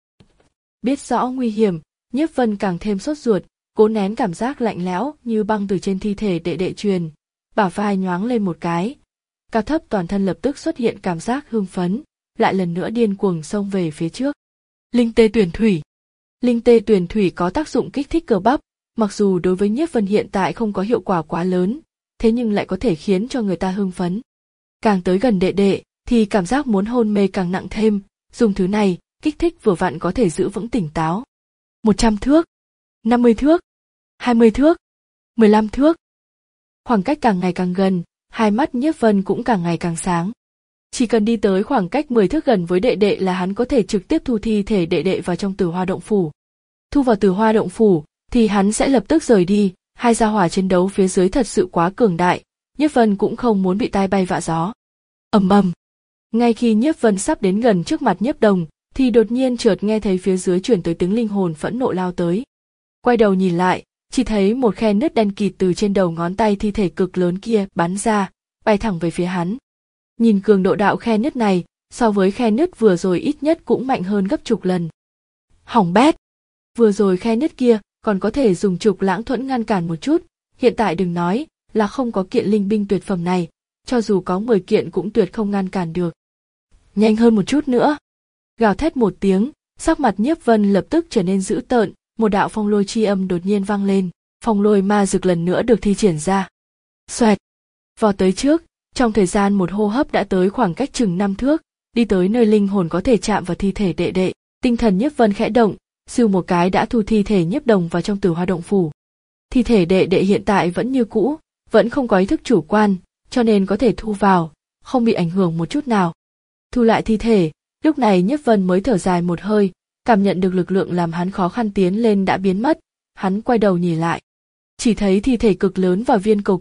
Biết rõ nguy hiểm, Nhiếp Vân càng thêm sốt ruột, cố nén cảm giác lạnh lẽo như băng từ trên thi thể đệ đệ truyền, bả vai nhoáng lên một cái, cao thấp toàn thân lập tức xuất hiện cảm giác hưng phấn, lại lần nữa điên cuồng xông về phía trước. Linh tê tuyển thủy. Linh tê tuyển thủy có tác dụng kích thích cơ bắp, mặc dù đối với Nhiếp Vân hiện tại không có hiệu quả quá lớn, thế nhưng lại có thể khiến cho người ta hưng phấn. Càng tới gần đệ đệ, thì cảm giác muốn hôn mê càng nặng thêm, dùng thứ này, kích thích vừa vặn có thể giữ vững tỉnh táo. Một trăm thước, năm mươi thước, hai mươi thước, mười lăm thước. Khoảng cách càng ngày càng gần, hai mắt Nhiếp Vân cũng càng ngày càng sáng. Chỉ cần đi tới khoảng cách mười thước gần với đệ đệ là hắn có thể trực tiếp thu thi thể đệ đệ vào trong Tử Hoa Động Phủ. Thu vào Tử Hoa Động Phủ, thì hắn sẽ lập tức rời đi, hai gia hỏa chiến đấu phía dưới thật sự quá cường đại, Nhiếp Vân cũng không muốn bị tai bay vạ gió. Ầm ầm. Ngay khi Nhiếp Vân sắp đến gần trước mặt Nhiếp Đồng, thì đột nhiên chợt nghe thấy phía dưới truyền tới tiếng linh hồn phẫn nộ lao tới. Quay đầu nhìn lại, chỉ thấy một khe nứt đen kịt từ trên đầu ngón tay thi thể cực lớn kia bắn ra, bay thẳng về phía hắn. Nhìn cường độ đạo khe nứt này, so với khe nứt vừa rồi ít nhất cũng mạnh hơn gấp chục lần. Hỏng bét. Vừa rồi khe nứt kia còn có thể dùng Trục Lãng Thuẫn ngăn cản một chút, hiện tại đừng nói là không có kiện linh binh tuyệt phẩm này, cho dù có mười kiện cũng tuyệt không ngăn cản được. Nhanh hơn một chút nữa. Gào thét một tiếng, sắc mặt Nhiếp Vân lập tức trở nên dữ tợn, một đạo phong lôi chi âm đột nhiên vang lên, phong lôi ma dược lần nữa được thi triển ra. Xoẹt. Vò tới trước, trong thời gian một hô hấp đã tới khoảng cách chừng năm thước, đi tới nơi linh hồn có thể chạm vào thi thể đệ đệ, tinh thần Nhiếp Vân khẽ động, siêu một cái đã thu thi thể Nhiếp Đồng vào trong Tử Hoa Động Phủ. Thi thể đệ đệ hiện tại vẫn như cũ, vẫn không có ý thức chủ quan, cho nên có thể thu vào, không bị ảnh hưởng một chút nào. Thu lại thi thể, lúc này Nhiếp Vân mới thở dài một hơi, cảm nhận được lực lượng làm hắn khó khăn tiến lên đã biến mất, hắn quay đầu nhìn lại. Chỉ thấy thi thể cực lớn và viên cầu kia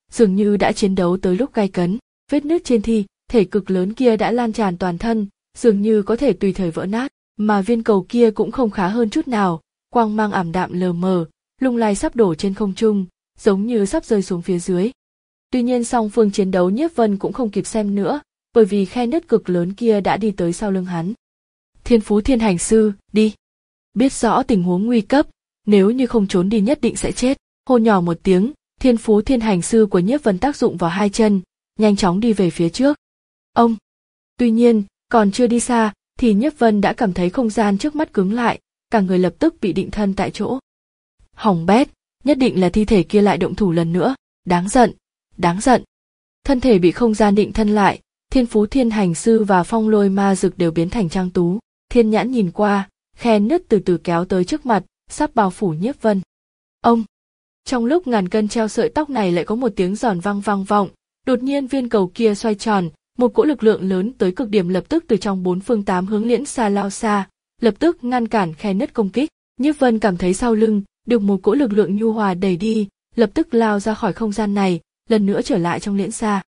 dường như đã chiến đấu tới lúc gay cấn. Vết nứt trên thi thể cực lớn kia đã lan tràn toàn thân, dường như có thể tùy thời vỡ nát, mà viên cầu kia cũng không khá hơn chút nào, quang mang ảm đạm lờ mờ, lung lay sắp đổ trên không trung, giống như sắp rơi xuống phía dưới. Tuy nhiên song phương chiến đấu Nhiếp Vân cũng không kịp xem nữa, bởi vì khe nứt cực lớn kia đã đi tới sau lưng hắn. Thiên Phú Thiên Hành Sư, đi! Biết rõ tình huống nguy cấp, nếu như không trốn đi nhất định sẽ chết. Hô nhỏ một tiếng, Thiên Phú Thiên Hành Sư của Nhiếp Vân tác dụng vào hai chân, nhanh chóng đi về phía trước. Ông! Tuy nhiên, còn chưa đi xa, thì Nhiếp Vân đã cảm thấy không gian trước mắt cứng lại, cả người lập tức bị định thân tại chỗ. Hỏng bét, nhất định là thi thể kia lại động thủ lần nữa, đáng giận, đáng giận. Thân thể bị không gian định thân lại, Thiên Phú Thiên Hành Sư và Phong Lôi Ma Dực đều biến thành Trang Tú. Thiên nhãn nhìn qua, khe nứt từ từ kéo tới trước mặt, sắp bao phủ Nhiếp Vân. Ông! Trong lúc ngàn cân treo sợi tóc này lại có một tiếng giòn vang vang vọng, đột nhiên viên cầu kia xoay tròn, một cỗ lực lượng lớn tới cực điểm lập tức từ trong bốn phương tám hướng liễn xa lao xa, lập tức ngăn cản khe nứt công kích. Nhiếp Vân cảm thấy sau lưng được một cỗ lực lượng nhu hòa đẩy đi, lập tức lao ra khỏi không gian này, lần nữa trở lại trong liễn xa.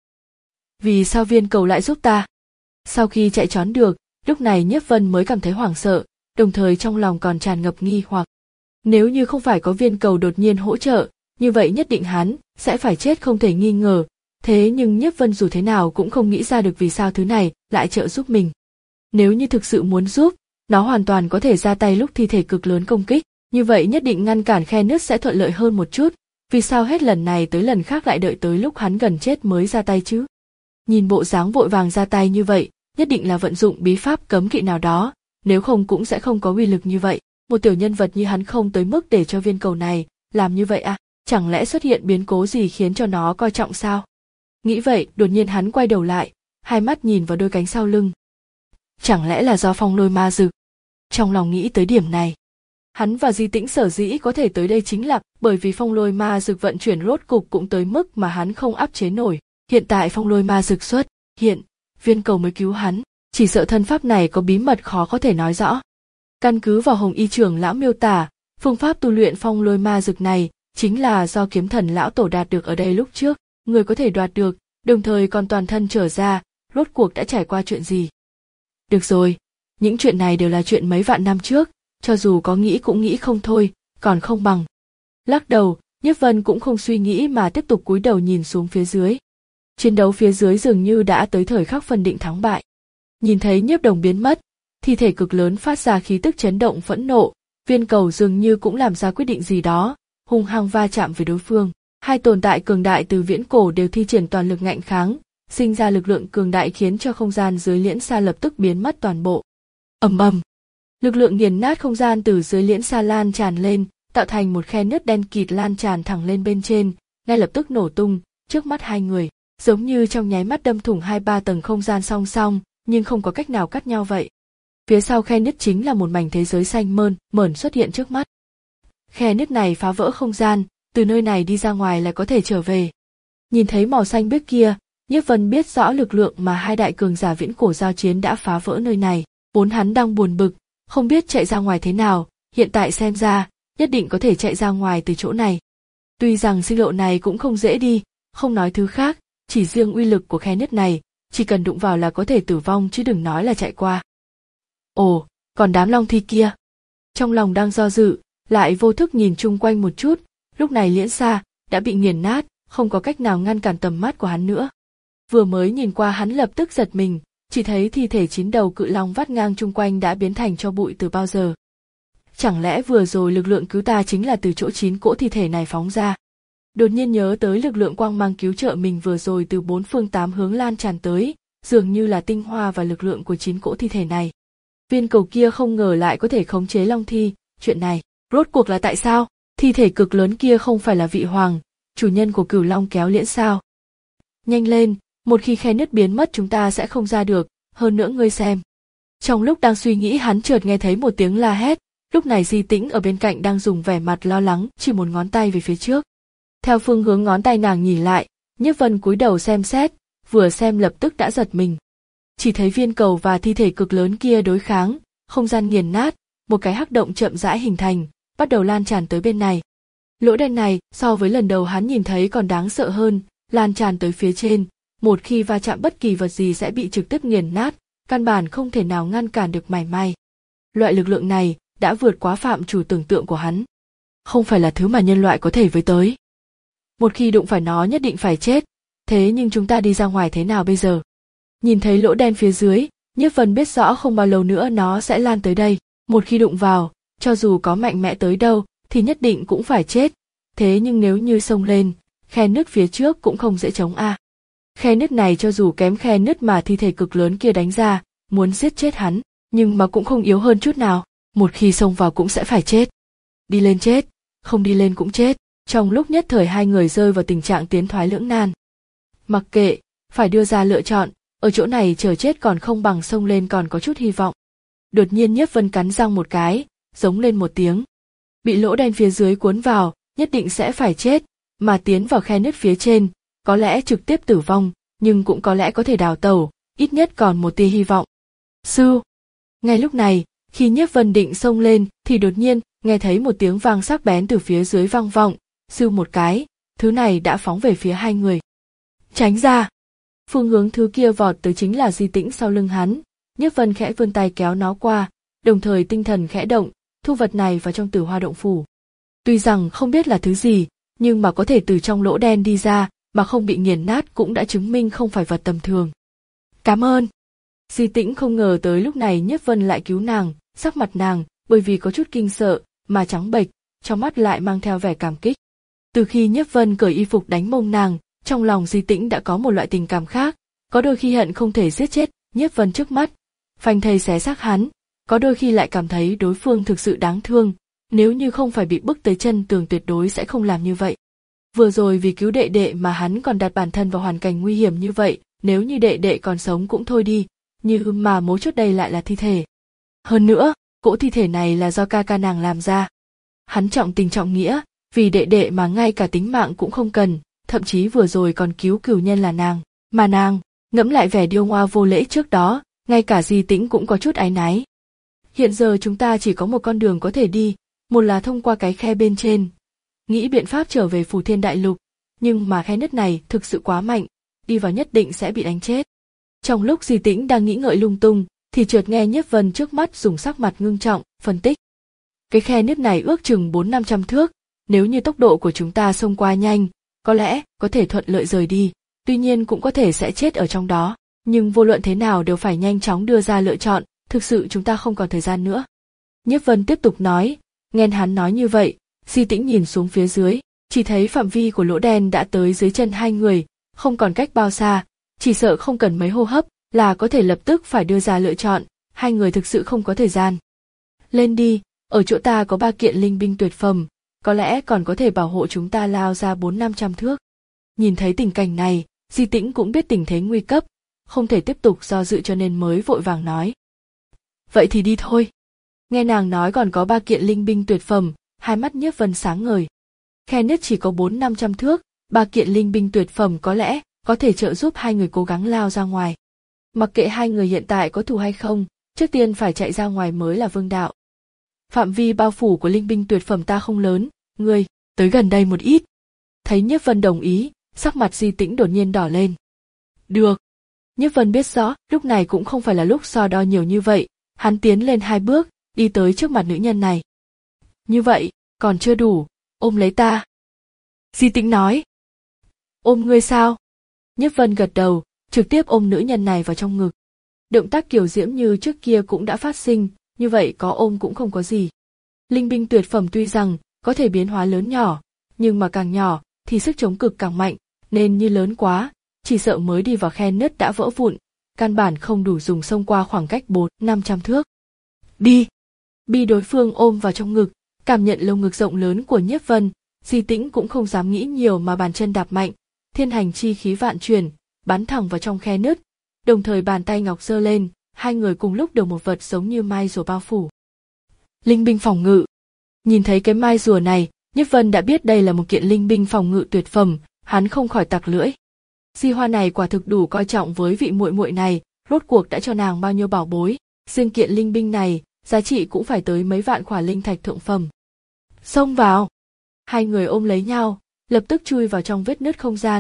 Vì sao viên cầu lại giúp ta? Sau khi chạy trốn được, lúc này Nhiếp Vân mới cảm thấy hoảng sợ, đồng thời trong lòng còn tràn ngập nghi hoặc. Nếu như không phải có viên cầu đột nhiên hỗ trợ, như vậy nhất định hắn sẽ phải chết không thể nghi ngờ. Thế nhưng Nhiếp Vân dù thế nào cũng không nghĩ ra được vì sao thứ này lại trợ giúp mình. Nếu như thực sự muốn giúp, nó hoàn toàn có thể ra tay lúc thi thể cực lớn công kích, như vậy nhất định ngăn cản khe nứt sẽ thuận lợi hơn một chút. Vì sao hết lần này tới lần khác lại đợi tới lúc hắn gần chết mới ra tay chứ? Nhìn bộ dáng vội vàng ra tay như vậy, nhất định là vận dụng bí pháp cấm kỵ nào đó, nếu không cũng sẽ không có uy lực như vậy. Một tiểu nhân vật như hắn không tới mức để cho viên cầu này làm như vậy à? Chẳng lẽ xuất hiện biến cố gì khiến cho nó coi trọng sao? Nghĩ vậy, đột nhiên hắn quay đầu lại, hai mắt nhìn vào đôi cánh sau lưng. Chẳng lẽ là do Phong Lôi Ma Dực? Trong lòng nghĩ tới điểm này, hắn và Di Tĩnh sở dĩ có thể tới đây chính là bởi vì Phong Lôi Ma Dực vận chuyển rốt cục cũng tới mức mà hắn không áp chế nổi. Hiện tại Phong Lôi Ma Dực xuất hiện, viên cầu mới cứu hắn, chỉ sợ thân pháp này có bí mật khó có thể nói rõ. Căn cứ vào Hồng Y trưởng lão miêu tả, phương pháp tu luyện Phong Lôi Ma Dực này chính là do kiếm thần lão tổ đạt được ở đây lúc trước. Người có thể đoạt được, đồng thời còn toàn thân trở ra, rốt cuộc đã trải qua chuyện gì? Được rồi, những chuyện này đều là chuyện mấy vạn năm trước, cho dù có nghĩ cũng nghĩ không thôi, còn không bằng. Lắc đầu, Nhiếp Vân cũng không suy nghĩ mà tiếp tục cúi đầu nhìn xuống phía dưới. Chiến đấu phía dưới dường như đã tới thời khắc phân định thắng bại. Nhìn thấy Nhiếp Đồng biến mất, thi thể cực lớn phát ra khí tức chấn động phẫn nộ, viên cầu dường như cũng làm ra quyết định gì đó, hung hăng va chạm với đối phương. Hai tồn tại cường đại từ viễn cổ đều thi triển toàn lực ngạnh kháng, sinh ra lực lượng cường đại khiến cho không gian dưới liễn xa lập tức biến mất toàn bộ. Ầm ầm, lực lượng nghiền nát không gian từ dưới liễn xa lan tràn lên, tạo thành một khe nứt đen kịt lan tràn thẳng lên bên trên, ngay lập tức nổ tung trước mắt hai người, giống như trong nháy mắt đâm thủng hai ba tầng không gian song song, nhưng không có cách nào cắt nhau vậy. Phía sau khe nứt chính là một mảnh thế giới xanh mơn mởn xuất hiện trước mắt. Khe nứt này phá vỡ không gian, từ nơi này đi ra ngoài là có thể trở về. Nhìn thấy màu xanh biếc kia, Nhiếp Vân biết rõ lực lượng mà hai đại cường giả viễn cổ giao chiến đã phá vỡ nơi này. Vốn hắn đang buồn bực, không biết chạy ra ngoài thế nào, hiện tại xem ra, nhất định có thể chạy ra ngoài từ chỗ này. Tuy rằng sinh lộ này cũng không dễ đi, không nói thứ khác, chỉ riêng uy lực của khe nứt này, chỉ cần đụng vào là có thể tử vong chứ đừng nói là chạy qua. Ồ, còn đám long thi kia. Trong lòng đang do dự, lại vô thức nhìn chung quanh một chút, lúc này liễn xa đã bị nghiền nát, không có cách nào ngăn cản tầm mắt của hắn nữa. Vừa mới nhìn qua hắn lập tức giật mình, chỉ thấy thi thể chín đầu cự long vắt ngang chung quanh đã biến thành tro bụi từ bao giờ. Chẳng lẽ vừa rồi lực lượng cứu ta chính là từ chỗ chín cỗ thi thể này phóng ra? Đột nhiên nhớ tới lực lượng quang mang cứu trợ mình vừa rồi từ bốn phương tám hướng lan tràn tới, dường như là tinh hoa và lực lượng của chín cỗ thi thể này. Viên cầu kia không ngờ lại có thể khống chế long thi, chuyện này, rốt cuộc là tại sao? Thi thể cực lớn kia không phải là vị hoàng, chủ nhân của Cửu Long kéo liễn sao? Nhanh lên, một khi khe nứt biến mất chúng ta sẽ không ra được, hơn nữa ngươi xem. Trong lúc đang suy nghĩ hắn chợt nghe thấy một tiếng la hét, lúc này Di Tĩnh ở bên cạnh đang dùng vẻ mặt lo lắng chỉ một ngón tay về phía trước. Theo phương hướng ngón tay nàng nhìn lại, Nhiếp Vân cúi đầu xem xét, vừa xem lập tức đã giật mình. Chỉ thấy viên cầu và thi thể cực lớn kia đối kháng, không gian nghiền nát, một cái hắc động chậm rãi hình thành, bắt đầu lan tràn tới bên này. Lỗ đen này so với lần đầu hắn nhìn thấy còn đáng sợ hơn, lan tràn tới phía trên, một khi va chạm bất kỳ vật gì sẽ bị trực tiếp nghiền nát, căn bản không thể nào ngăn cản được mảy may. Loại lực lượng này đã vượt quá phạm trù tưởng tượng của hắn. Không phải là thứ mà nhân loại có thể với tới. Một khi đụng phải nó nhất định phải chết, thế nhưng chúng ta đi ra ngoài thế nào bây giờ? Nhìn thấy lỗ đen phía dưới, Nhiếp Vân biết rõ không bao lâu nữa nó sẽ lan tới đây, một khi đụng vào, cho dù có mạnh mẽ tới đâu thì nhất định cũng phải chết, thế nhưng nếu như xông lên, khe nứt phía trước cũng không dễ chống a. À. Khe nứt này cho dù kém khe nứt mà thi thể cực lớn kia đánh ra, muốn giết chết hắn, nhưng mà cũng không yếu hơn chút nào, một khi xông vào cũng sẽ phải chết. Đi lên chết, không đi lên cũng chết, trong lúc nhất thời hai người rơi vào tình trạng tiến thoái lưỡng nan. Mặc kệ, phải đưa ra lựa chọn, ở chỗ này chờ chết còn không bằng xông lên còn có chút hy vọng. Đột nhiên Nhiếp Vân cắn răng một cái, giống lên một tiếng. Bị lỗ đen phía dưới cuốn vào, nhất định sẽ phải chết, mà tiến vào khe nứt phía trên, có lẽ trực tiếp tử vong, nhưng cũng có lẽ có thể đào tẩu, ít nhất còn một tia hy vọng. Sư! Ngay lúc này, khi Nhiếp Vân định xông lên thì đột nhiên nghe thấy một tiếng vang sắc bén từ phía dưới vang vọng, sư một cái, thứ này đã phóng về phía hai người. Tránh ra! Phương hướng thứ kia vọt tới chính là Di Tĩnh sau lưng hắn, Nhiếp Vân khẽ vươn tay kéo nó qua, đồng thời tinh thần khẽ động, thu vật này vào trong Tử Hoa động phủ. Tuy rằng không biết là thứ gì, nhưng mà có thể từ trong lỗ đen đi ra mà không bị nghiền nát cũng đã chứng minh không phải vật tầm thường. Cảm ơn! Di Tĩnh không ngờ tới lúc này Nhiếp Vân lại cứu nàng, sắc mặt nàng bởi vì có chút kinh sợ mà trắng bệch, trong mắt lại mang theo vẻ cảm kích. Từ khi Nhiếp Vân cởi y phục đánh mông nàng, trong lòng Di Tĩnh đã có một loại tình cảm khác, có đôi khi hận không thể giết chết Nhiếp Vân trước mắt, phanh thây xé xác hắn, có đôi khi lại cảm thấy đối phương thực sự đáng thương, nếu như không phải bị bức tới chân tường tuyệt đối sẽ không làm như vậy. Vừa rồi vì cứu đệ đệ mà hắn còn đặt bản thân vào hoàn cảnh nguy hiểm như vậy, nếu như đệ đệ còn sống cũng thôi đi, nhưng mà mấu chốt đây lại là thi thể. Hơn nữa, cỗ thi thể này là do ca ca nàng làm ra. Hắn trọng tình trọng nghĩa, vì đệ đệ mà ngay cả tính mạng cũng không cần, thậm chí vừa rồi còn cứu cửu nhân là nàng, mà nàng, ngẫm lại vẻ điêu ngoa vô lễ trước đó, ngay cả Di Tĩnh cũng có chút áy náy. Hiện giờ chúng ta chỉ có một con đường có thể đi, một là thông qua cái khe bên trên, nghĩ biện pháp trở về Phù Thiên Đại Lục, nhưng mà khe nứt này thực sự quá mạnh, đi vào nhất định sẽ bị đánh chết. Trong lúc Di Tĩnh đang nghĩ ngợi lung tung, thì chợt nghe Nhiếp Vân trước mắt dùng sắc mặt ngưng trọng, phân tích. Cái khe nứt này ước chừng bốn năm trăm thước, nếu như tốc độ của chúng ta xông qua nhanh, có lẽ có thể thuận lợi rời đi, tuy nhiên cũng có thể sẽ chết ở trong đó, nhưng vô luận thế nào đều phải nhanh chóng đưa ra lựa chọn, thực sự chúng ta không còn thời gian nữa. Nhiếp Vân tiếp tục nói, nghe hắn nói như vậy, Di Tĩnh nhìn xuống phía dưới, chỉ thấy phạm vi của lỗ đen đã tới dưới chân hai người, không còn cách bao xa, chỉ sợ không cần mấy hô hấp là có thể lập tức phải đưa ra lựa chọn, hai người thực sự không có thời gian. Lên đi, ở chỗ ta có ba kiện linh binh tuyệt phẩm, có lẽ còn có thể bảo hộ chúng ta lao ra bốn năm trăm thước. Nhìn thấy tình cảnh này, Di Tĩnh cũng biết tình thế nguy cấp, không thể tiếp tục do dự cho nên mới vội vàng nói. Vậy thì đi thôi. Nghe nàng nói còn có ba kiện linh binh tuyệt phẩm, hai mắt Nhiếp Vân sáng ngời. Khe nứt chỉ có bốn năm trăm thước, ba kiện linh binh tuyệt phẩm có lẽ có thể trợ giúp hai người cố gắng lao ra ngoài. Mặc kệ hai người hiện tại có thù hay không, trước tiên phải chạy ra ngoài mới là vương đạo. Phạm vi bao phủ của linh binh tuyệt phẩm ta không lớn, ngươi, tới gần đây một ít. Thấy Nhiếp Vân đồng ý, sắc mặt Di Tĩnh đột nhiên đỏ lên. Được. Nhiếp Vân biết rõ, lúc này cũng không phải là lúc so đo nhiều như vậy, hắn tiến lên hai bước, đi tới trước mặt nữ nhân này. Như vậy, còn chưa đủ, ôm lấy ta. Di Tĩnh nói. Ôm ngươi sao? Nhiếp Vân gật đầu, trực tiếp ôm nữ nhân này vào trong ngực. Động tác kiều diễm như trước kia cũng đã phát sinh, như vậy có ôm cũng không có gì. Linh binh tuyệt phẩm tuy rằng có thể biến hóa lớn nhỏ, nhưng mà càng nhỏ thì sức chống cực càng mạnh, nên như lớn quá, chỉ sợ mới đi vào khe nứt đã vỡ vụn, căn bản không đủ dùng xông qua khoảng cách bốn năm trăm thước. Đi! Bị đối phương ôm vào trong ngực, cảm nhận lồng ngực rộng lớn của Nhiếp Vân, Di Tĩnh cũng không dám nghĩ nhiều mà bàn chân đạp mạnh, thiên hành chi khí vạn chuyển, bắn thẳng vào trong khe nứt, đồng thời bàn tay ngọc giơ lên, hai người cùng lúc được một vật giống như mai rùa bao phủ. Linh binh phòng ngự. Nhìn thấy cái mai rùa này, Nhiếp Vân đã biết đây là một kiện linh binh phòng ngự tuyệt phẩm, hắn không khỏi tặc lưỡi. Di Hoa này quả thực đủ coi trọng với vị muội muội này, rốt cuộc đã cho nàng bao nhiêu bảo bối, riêng kiện linh binh này, giá trị cũng phải tới mấy vạn khỏa linh thạch thượng phẩm. Xông vào! Hai người ôm lấy nhau, lập tức chui vào trong vết nứt không gian,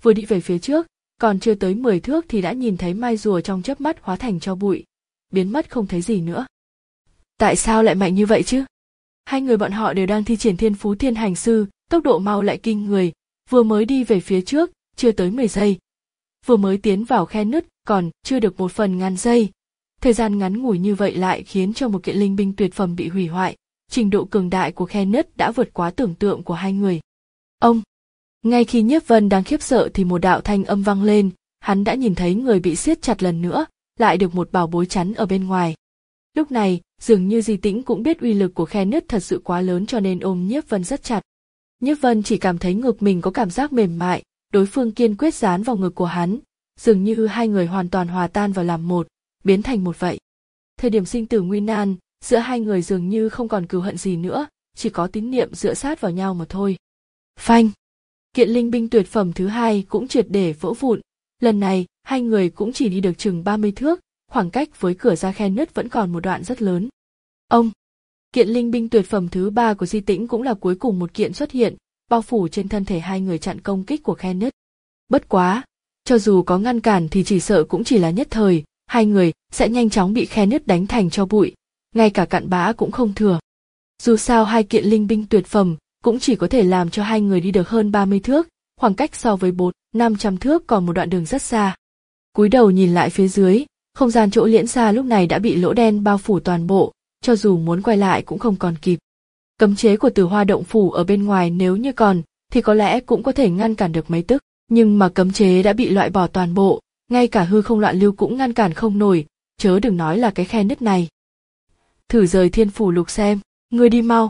vừa đi về phía trước, còn chưa tới mười thước thì đã nhìn thấy mai rùa trong chớp mắt hóa thành tro bụi, biến mất không thấy gì nữa. Tại sao lại mạnh như vậy chứ? Hai người bọn họ đều đang thi triển thiên phú thiên hành sư, tốc độ mau lại kinh người, vừa mới đi về phía trước, chưa tới mười giây. Vừa mới tiến vào khe nứt, còn chưa được một phần ngàn giây. Thời gian ngắn ngủi như vậy lại khiến cho một kiện linh binh tuyệt phẩm bị hủy hoại, trình độ cường đại của khe nứt đã vượt quá tưởng tượng của hai người. Ông! Ngay khi Nhiếp Vân đang khiếp sợ thì một đạo thanh âm vang lên, hắn đã nhìn thấy người bị siết chặt lần nữa, lại được một bảo bối chắn ở bên ngoài. Lúc này, dường như Di Tĩnh cũng biết uy lực của khe nứt thật sự quá lớn cho nên ôm Nhiếp Vân rất chặt. Nhiếp Vân chỉ cảm thấy ngực mình có cảm giác mềm mại, đối phương kiên quyết dán vào ngực của hắn, dường như hai người hoàn toàn hòa tan vào làm một, biến thành một vậy. Thời điểm sinh tử nguy nan, giữa hai người dường như không còn cừu hận gì nữa, chỉ có tín niệm dựa sát vào nhau mà thôi. Phanh! Kiện linh binh tuyệt phẩm thứ hai cũng triệt để vỡ vụn, lần này hai người cũng chỉ đi được chừng ba mươi thước, khoảng cách với cửa ra khe nứt vẫn còn một đoạn rất lớn. Ông! Kiện linh binh tuyệt phẩm thứ ba của Di Tĩnh cũng là cuối cùng một kiện xuất hiện, bao phủ trên thân thể hai người chặn công kích của khe nứt. Bất quá, cho dù có ngăn cản thì chỉ sợ cũng chỉ là nhất thời, hai người sẽ nhanh chóng bị khe nứt đánh thành tro bụi, ngay cả cặn bã cũng không thừa. Dù sao hai kiện linh binh tuyệt phẩm cũng chỉ có thể làm cho hai người đi được hơn ba mươi thước, khoảng cách so với bốn, năm trăm thước còn một đoạn đường rất xa. Cúi đầu nhìn lại phía dưới, không gian chỗ liễn xa lúc này đã bị lỗ đen bao phủ toàn bộ, cho dù muốn quay lại cũng không còn kịp. Cấm chế của Tử Hoa động phủ ở bên ngoài nếu như còn, thì có lẽ cũng có thể ngăn cản được mấy tức, nhưng mà cấm chế đã bị loại bỏ toàn bộ, ngay cả hư không loạn lưu cũng ngăn cản không nổi, chớ đừng nói là cái khe nứt này. Thử rời thiên phủ lục xem, ngươi đi mau.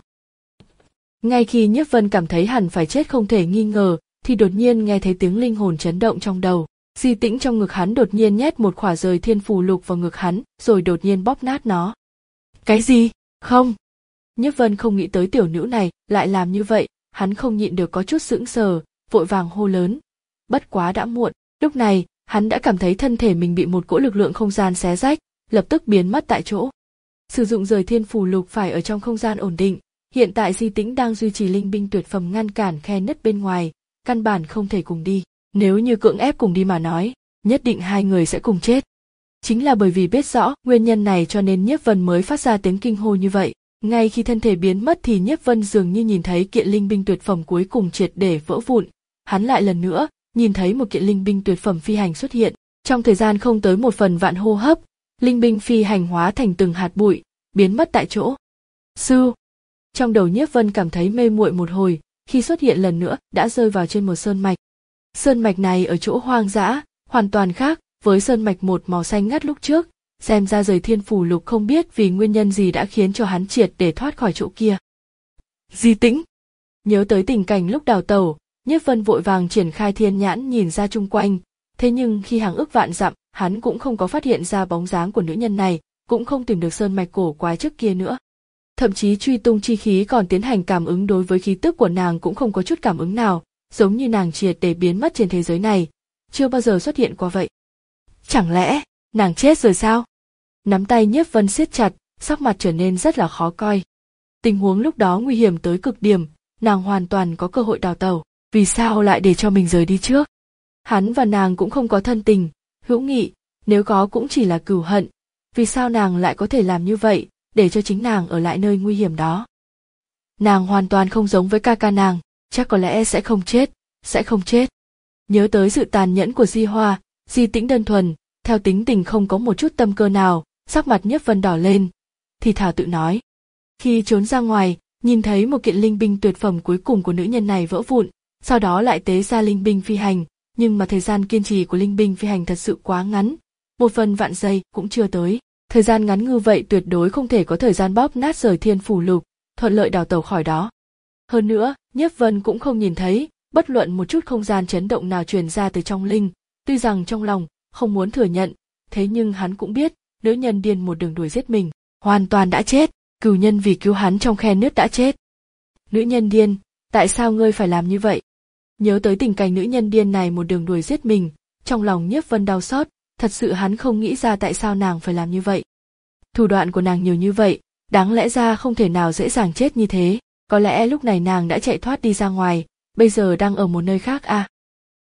Ngay khi Nhiếp Vân cảm thấy hẳn phải chết không thể nghi ngờ, thì đột nhiên nghe thấy tiếng linh hồn chấn động trong đầu. Di Tĩnh trong ngực hắn đột nhiên nhét một khỏa rời thiên phù lục vào ngực hắn, rồi đột nhiên bóp nát nó. Cái gì? Không! Nhiếp Vân không nghĩ tới tiểu nữ này lại làm như vậy, hắn không nhịn được có chút sững sờ, vội vàng hô lớn. Bất quá đã muộn, lúc này, hắn đã cảm thấy thân thể mình bị một cỗ lực lượng không gian xé rách, lập tức biến mất tại chỗ. Sử dụng rời thiên phù lục phải ở trong không gian ổn định, hiện tại Di Tĩnh đang duy trì linh binh tuyệt phẩm ngăn cản khe nứt bên ngoài, căn bản không thể cùng đi. Nếu như cưỡng ép cùng đi mà nói, nhất định hai người sẽ cùng chết. Chính là bởi vì biết rõ nguyên nhân này cho nên Nhiếp Vân mới phát ra tiếng kinh hô như vậy. Ngay khi thân thể biến mất thì Nhiếp Vân dường như nhìn thấy kiện linh binh tuyệt phẩm cuối cùng triệt để vỡ vụn. Hắn lại lần nữa nhìn thấy một kiện linh binh tuyệt phẩm phi hành xuất hiện. Trong thời gian không tới một phần vạn hô hấp, linh binh phi hành hóa thành từng hạt bụi, biến mất tại chỗ. Sư! Trong đầu Nhiếp Vân cảm thấy mê muội một hồi, khi xuất hiện lần nữa đã rơi vào trên một sơn mạch. Sơn mạch này ở chỗ hoang dã, hoàn toàn khác với sơn mạch một màu xanh ngắt lúc trước, xem ra rời thiên phủ lục không biết vì nguyên nhân gì đã khiến cho hắn triệt để thoát khỏi chỗ kia. Di Tĩnh! Nhớ tới tình cảnh lúc đào tẩu, Nhiếp Vân vội vàng triển khai thiên nhãn nhìn ra chung quanh, thế nhưng khi hàng ước vạn dặm, hắn cũng không có phát hiện ra bóng dáng của nữ nhân này, cũng không tìm được sơn mạch cổ quái trước kia nữa. Thậm chí truy tung chi khí còn tiến hành cảm ứng đối với khí tức của nàng cũng không có chút cảm ứng nào, giống như nàng triệt để biến mất trên thế giới này, chưa bao giờ xuất hiện qua vậy. Chẳng lẽ, nàng chết rồi sao? Nắm tay Nhiếp Vân siết chặt, sắc mặt trở nên rất là khó coi. Tình huống lúc đó nguy hiểm tới cực điểm, nàng hoàn toàn có cơ hội đào tẩu, vì sao lại để cho mình rời đi trước? Hắn và nàng cũng không có thân tình, hữu nghị, nếu có cũng chỉ là cừu hận, vì sao nàng lại có thể làm như vậy, để cho chính nàng ở lại nơi nguy hiểm đó? Nàng hoàn toàn không giống với ca ca nàng, chắc có lẽ sẽ không chết, sẽ không chết. Nhớ tới sự tàn nhẫn của Di Hoa, Di Tĩnh đơn thuần, theo tính tình không có một chút tâm cơ nào, sắc mặt Nhiếp Vân đỏ lên, thì thảo tự nói. Khi trốn ra ngoài, nhìn thấy một kiện linh binh tuyệt phẩm cuối cùng của nữ nhân này vỡ vụn, sau đó lại tế ra linh binh phi hành, nhưng mà thời gian kiên trì của linh binh phi hành thật sự quá ngắn, một phần vạn giây cũng chưa tới. Thời gian ngắn như vậy tuyệt đối không thể có thời gian bóp nát rời thiên phủ lục, thuận lợi đào tẩu khỏi đó. Hơn nữa, Nhiếp Vân cũng không nhìn thấy bất luận một chút không gian chấn động nào truyền ra từ trong linh, tuy rằng trong lòng không muốn thừa nhận, thế nhưng hắn cũng biết, nữ nhân điên một đường đuổi giết mình, hoàn toàn đã chết, cừu nhân vì cứu hắn trong khe nứt đã chết. Nữ nhân điên, tại sao ngươi phải làm như vậy? Nhớ tới tình cảnh nữ nhân điên này một đường đuổi giết mình, trong lòng Nhiếp Vân đau xót, thật sự hắn không nghĩ ra tại sao nàng phải làm như vậy. Thủ đoạn của nàng nhiều như vậy, đáng lẽ ra không thể nào dễ dàng chết như thế, có lẽ lúc này nàng đã chạy thoát đi ra ngoài, bây giờ đang ở một nơi khác à.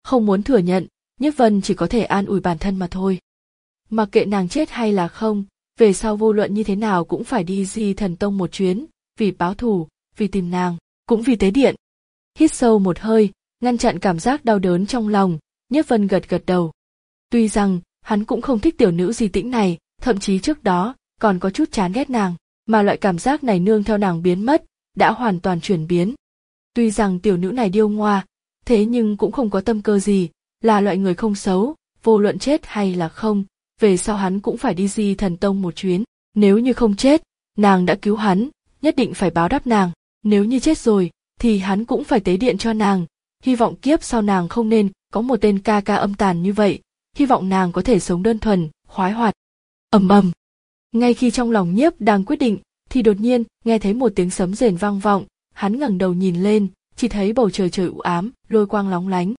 Không muốn thừa nhận, Nhiếp Vân chỉ có thể an ủi bản thân mà thôi. Mặc kệ nàng chết hay là không, về sau vô luận như thế nào cũng phải đi Di Thần Tông một chuyến, vì báo thù, vì tìm nàng, cũng vì tế điện. Hít sâu một hơi, ngăn chặn cảm giác đau đớn trong lòng, Nhiếp Vân gật gật đầu. Tuy rằng, hắn cũng không thích tiểu nữ Di Tĩnh này, thậm chí trước đó, còn có chút chán ghét nàng, mà loại cảm giác này nương theo nàng biến mất, đã hoàn toàn chuyển biến. Tuy rằng tiểu nữ này điêu ngoa, thế nhưng cũng không có tâm cơ gì, là loại người không xấu, vô luận chết hay là không, về sau hắn cũng phải đi Di Thần Tông một chuyến. Nếu như không chết, nàng đã cứu hắn, nhất định phải báo đáp nàng. Nếu như chết rồi, thì hắn cũng phải tế điện cho nàng. Hy vọng kiếp sau nàng không nên có một tên ca ca âm tàn như vậy. Hy vọng nàng có thể sống đơn thuần, khoái hoạt. Ầm ầm. Ngay khi trong lòng Nhiếp đang quyết định, thì đột nhiên nghe thấy một tiếng sấm rền vang vọng. Hắn ngẩng đầu nhìn lên, chỉ thấy bầu trời trời u ám, lôi quang lóng lánh.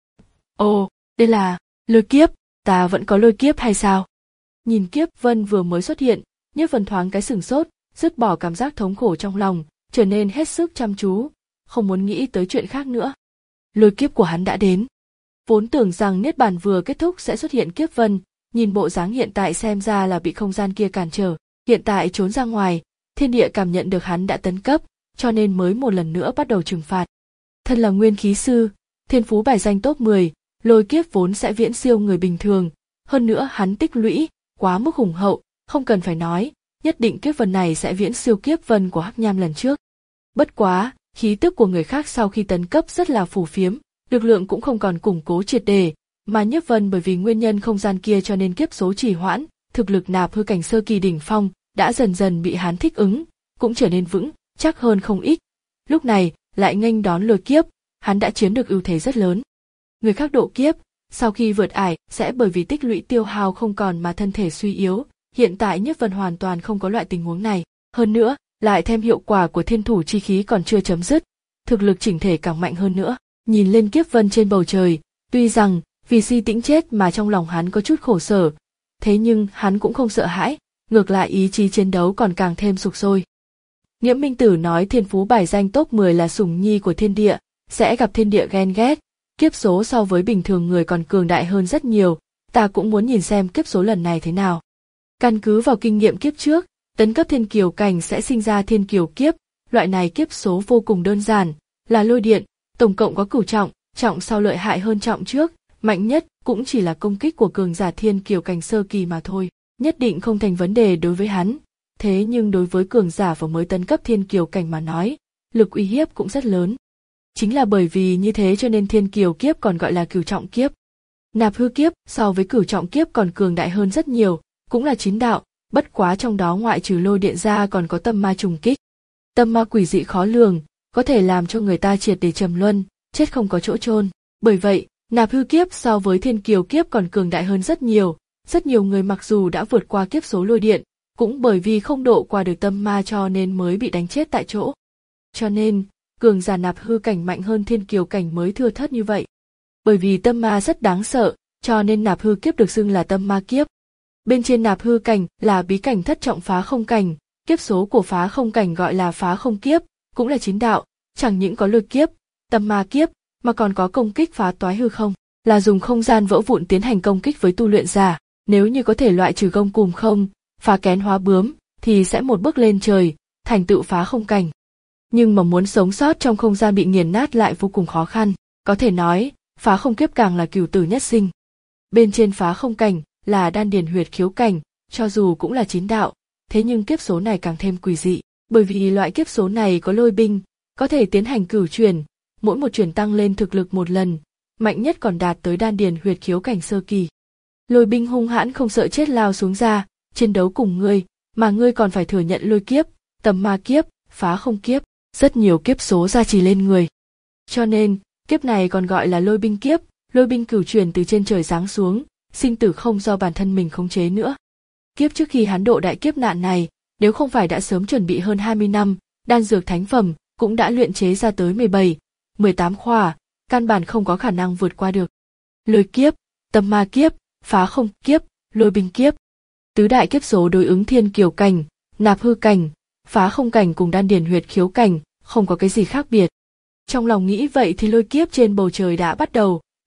Ồ, đây là lôi kiếp, ta vẫn có lôi kiếp hay sao? Nhìn Kiếp Vân vừa mới xuất hiện, Nhiếp Vân thoáng cái sửng sốt, dứt bỏ cảm giác thống khổ trong lòng, trở nên hết sức chăm chú, không muốn nghĩ tới chuyện khác nữa. Lôi kiếp của hắn đã đến. Vốn tưởng rằng niết bàn vừa kết thúc sẽ xuất hiện Kiếp Vân, nhìn bộ dáng hiện tại xem ra là bị không gian kia cản trở, hiện tại trốn ra ngoài, thiên địa cảm nhận được hắn đã tấn cấp, cho nên mới một lần nữa bắt đầu trừng phạt. Thân là nguyên khí sư, thiên phú bài danh top mười, lôi kiếp vốn sẽ viễn siêu người bình thường, hơn nữa hắn tích lũy quá mức hùng hậu, không cần phải nói, nhất định kiếp vân này sẽ viễn siêu kiếp vân của Hắc Nham lần trước. Bất quá, khí tức của người khác sau khi tấn cấp rất là phù phiếm, lực lượng cũng không còn củng cố triệt đề, mà Nhiếp Vân bởi vì nguyên nhân không gian kia cho nên kiếp số trì hoãn, thực lực nạp hư cảnh sơ kỳ đỉnh phong đã dần dần bị hắn thích ứng, cũng trở nên vững chắc hơn không ít. Lúc này lại nghênh đón lôi kiếp, hắn đã chiếm được ưu thế rất lớn. Người khác độ kiếp, sau khi vượt ải sẽ bởi vì tích lũy tiêu hao không còn mà thân thể suy yếu, hiện tại Nhiếp Vân hoàn toàn không có loại tình huống này, hơn nữa, lại thêm hiệu quả của thiên thủ chi khí còn chưa chấm dứt, thực lực chỉnh thể càng mạnh hơn nữa. Nhìn lên Kiếp Vân trên bầu trời, tuy rằng vì Di Tĩnh chết mà trong lòng hắn có chút khổ sở, thế nhưng hắn cũng không sợ hãi, ngược lại ý chí chiến đấu còn càng thêm sục sôi. Nghiễm Minh Tử nói thiên phú bài danh top mười là sủng nhi của thiên địa, sẽ gặp thiên địa ghen ghét, kiếp số so với bình thường người còn cường đại hơn rất nhiều, ta cũng muốn nhìn xem kiếp số lần này thế nào. Căn cứ vào kinh nghiệm kiếp trước, tấn cấp thiên kiều cảnh sẽ sinh ra thiên kiều kiếp, loại này kiếp số vô cùng đơn giản, là lôi điện, tổng cộng có cửu trọng, trọng sau lợi hại hơn trọng trước, mạnh nhất cũng chỉ là công kích của cường giả thiên kiều cảnh sơ kỳ mà thôi, nhất định không thành vấn đề đối với hắn. Thế nhưng đối với cường giả vừa mới tấn cấp thiên kiều cảnh mà nói, lực uy hiếp cũng rất lớn. Chính là bởi vì như thế cho nên thiên kiều kiếp còn gọi là cửu trọng kiếp. Nạp hư kiếp so với cửu trọng kiếp còn cường đại hơn rất nhiều, cũng là chín đạo, bất quá trong đó ngoại trừ lôi điện ra còn có tâm ma trùng kích. Tâm ma quỷ dị khó lường, có thể làm cho người ta triệt để trầm luân, chết không có chỗ chôn. Bởi vậy, nạp hư kiếp so với thiên kiều kiếp còn cường đại hơn rất nhiều, rất nhiều người mặc dù đã vượt qua kiếp số lôi điện, cũng bởi vì không độ qua được tâm ma cho nên mới bị đánh chết tại chỗ. Cho nên, cường giả nạp hư cảnh mạnh hơn thiên kiều cảnh mới thưa thớt như vậy. Bởi vì tâm ma rất đáng sợ, cho nên nạp hư kiếp được xưng là tâm ma kiếp. Bên trên nạp hư cảnh là bí cảnh thất trọng phá không cảnh, kiếp số của phá không cảnh gọi là phá không kiếp, cũng là chín đạo, chẳng những có lôi kiếp, tâm ma kiếp, mà còn có công kích phá toái hư không, là dùng không gian vỡ vụn tiến hành công kích với tu luyện giả, nếu như có thể loại trừ gông cùm không, phá kén hóa bướm, thì sẽ một bước lên trời, thành tựu phá không cảnh. Nhưng mà muốn sống sót trong không gian bị nghiền nát lại vô cùng khó khăn, có thể nói, phá không kiếp càng là cửu tử nhất sinh. Bên trên phá không cảnh là đan điền huyệt khiếu cảnh, cho dù cũng là chín đạo, thế nhưng kiếp số này càng thêm quỷ dị, bởi vì loại kiếp số này có lôi binh, có thể tiến hành cửu chuyển, mỗi một chuyển tăng lên thực lực một lần, mạnh nhất còn đạt tới đan điền huyệt khiếu cảnh sơ kỳ. Lôi binh hung hãn không sợ chết lao xuống ra, chiến đấu cùng ngươi, mà ngươi còn phải thừa nhận lôi kiếp, tầm ma kiếp, phá không kiếp, rất nhiều kiếp số gia trì lên người. Cho nên, kiếp này còn gọi là lôi binh kiếp, lôi binh cửu chuyển từ trên trời giáng xuống, sinh tử không do bản thân mình khống chế nữa. Kiếp trước khi hắn độ đại kiếp nạn này, nếu không phải đã sớm chuẩn bị hơn hai mươi năm, đan dược thánh phẩm cũng đã luyện chế ra tới mười bảy, mười tám khỏa, căn bản không có khả năng vượt qua được. Lôi kiếp, tâm ma kiếp, phá không kiếp, lôi binh kiếp. Tứ đại kiếp số đối ứng thiên kiều cảnh, nạp hư cảnh, phá không cảnh cùng đan điền huyệt khiếu cảnh, không có cái gì khác biệt. Trong lòng nghĩ vậy thì lôi kiếp trên bầu trời đã bắt đầu,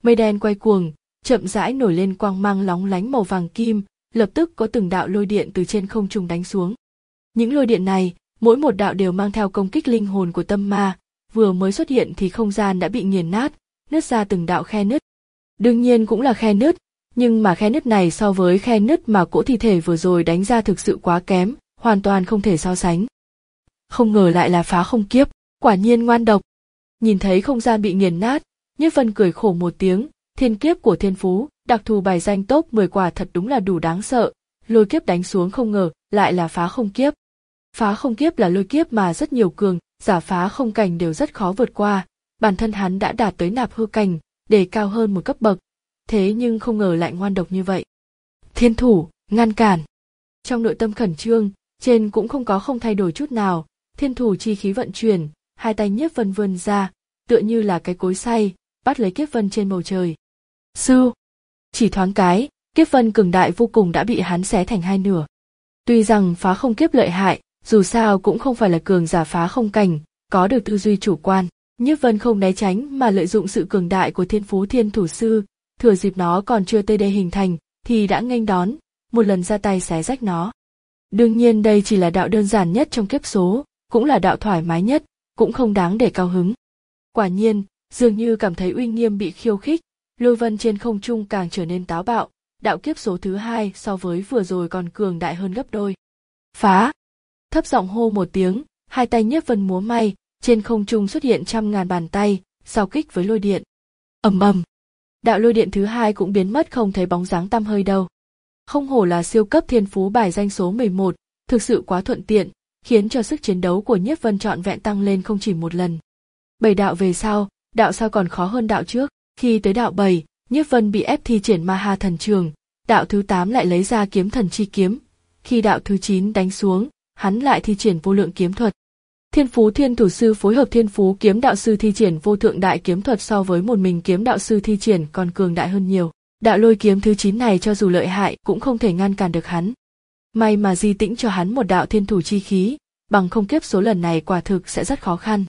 Mây đen quay cuồng, chậm rãi nổi lên quang mang lóng lánh màu vàng kim, lập tức có từng đạo lôi điện từ trên không trung đánh xuống. Những lôi điện này, mỗi một đạo đều mang theo công kích linh hồn của tâm ma, vừa mới xuất hiện thì không gian đã bị nghiền nát, nứt ra từng đạo khe nứt. Đương nhiên cũng là khe nứt, nhưng mà khe nứt này so với khe nứt mà cỗ thi thể vừa rồi đánh ra thực sự quá kém, hoàn toàn không thể so sánh. Không ngờ lại là phá không kiếp, quả nhiên ngoan độc. Nhìn thấy không gian bị nghiền nát, Nhiếp Vân cười khổ một tiếng, thiên kiếp của thiên phú, đặc thù bài danh top mười quả thật đúng là đủ đáng sợ, lôi kiếp đánh xuống không ngờ lại là phá không kiếp. Phá không kiếp là lôi kiếp mà rất nhiều cường giả phá không cảnh đều rất khó vượt qua, bản thân hắn đã đạt tới nạp hư cảnh, để cao hơn một cấp bậc, thế nhưng không ngờ lại ngoan độc như vậy. Thiên thủ, ngăn cản. Trong nội tâm khẩn trương, trên cũng không có không thay đổi chút nào, thiên thủ chi khí vận chuyển, hai tay Nhiếp Vân vươn ra, tựa như là cái cối xay, bắt lấy kiếp vân trên bầu trời. Sư, chỉ thoáng cái, kiếp vân cường đại vô cùng đã bị hắn xé thành hai nửa. Tuy rằng phá không kiếp lợi hại, dù sao cũng không phải là cường giả phá không cảnh, có được tư duy chủ quan. Nhiếp Vân không né tránh mà lợi dụng sự cường đại của thiên phú thiên thủ sư, thừa dịp nó còn chưa tê đê hình thành, thì đã nghênh đón, một lần ra tay xé rách nó. Đương nhiên đây chỉ là đạo đơn giản nhất trong kiếp số, cũng là đạo thoải mái nhất, cũng không đáng để cao hứng. Quả nhiên, dường như cảm thấy uy nghiêm bị khiêu khích, lôi vân trên không trung càng trở nên táo bạo, đạo kiếp số thứ hai so với vừa rồi còn cường đại hơn gấp đôi. Phá! Thấp giọng hô một tiếng, hai tay Nhiếp Vân múa may, trên không trung xuất hiện trăm ngàn bàn tay, giao kích với lôi điện. Ầm ầm! Đạo lôi điện thứ hai cũng biến mất không thấy bóng dáng tăm hơi đâu. Không hổ là siêu cấp thiên phú bài danh số mười một, thực sự quá thuận tiện, khiến cho sức chiến đấu của Nhiếp Vân trọn vẹn tăng lên không chỉ một lần. Bảy đạo về sau, đạo sau còn khó hơn đạo trước, khi tới đạo bảy, Nhiếp Vân bị ép thi triển Ma Ha Thần Trường, đạo thứ tám lại lấy ra Kiếm Thần Chi Kiếm, khi đạo thứ chín đánh xuống, hắn lại thi triển Vô Lượng Kiếm Thuật. Thiên phú thiên thủ sư phối hợp thiên phú kiếm đạo sư thi triển vô thượng đại kiếm thuật so với một mình kiếm đạo sư thi triển còn cường đại hơn nhiều. Đạo lôi kiếm thứ chín này cho dù lợi hại cũng không thể ngăn cản được hắn. May mà Di Tĩnh cho hắn một đạo thiên thủ chi khí, bằng không kiếp số lần này quả thực sẽ rất khó khăn.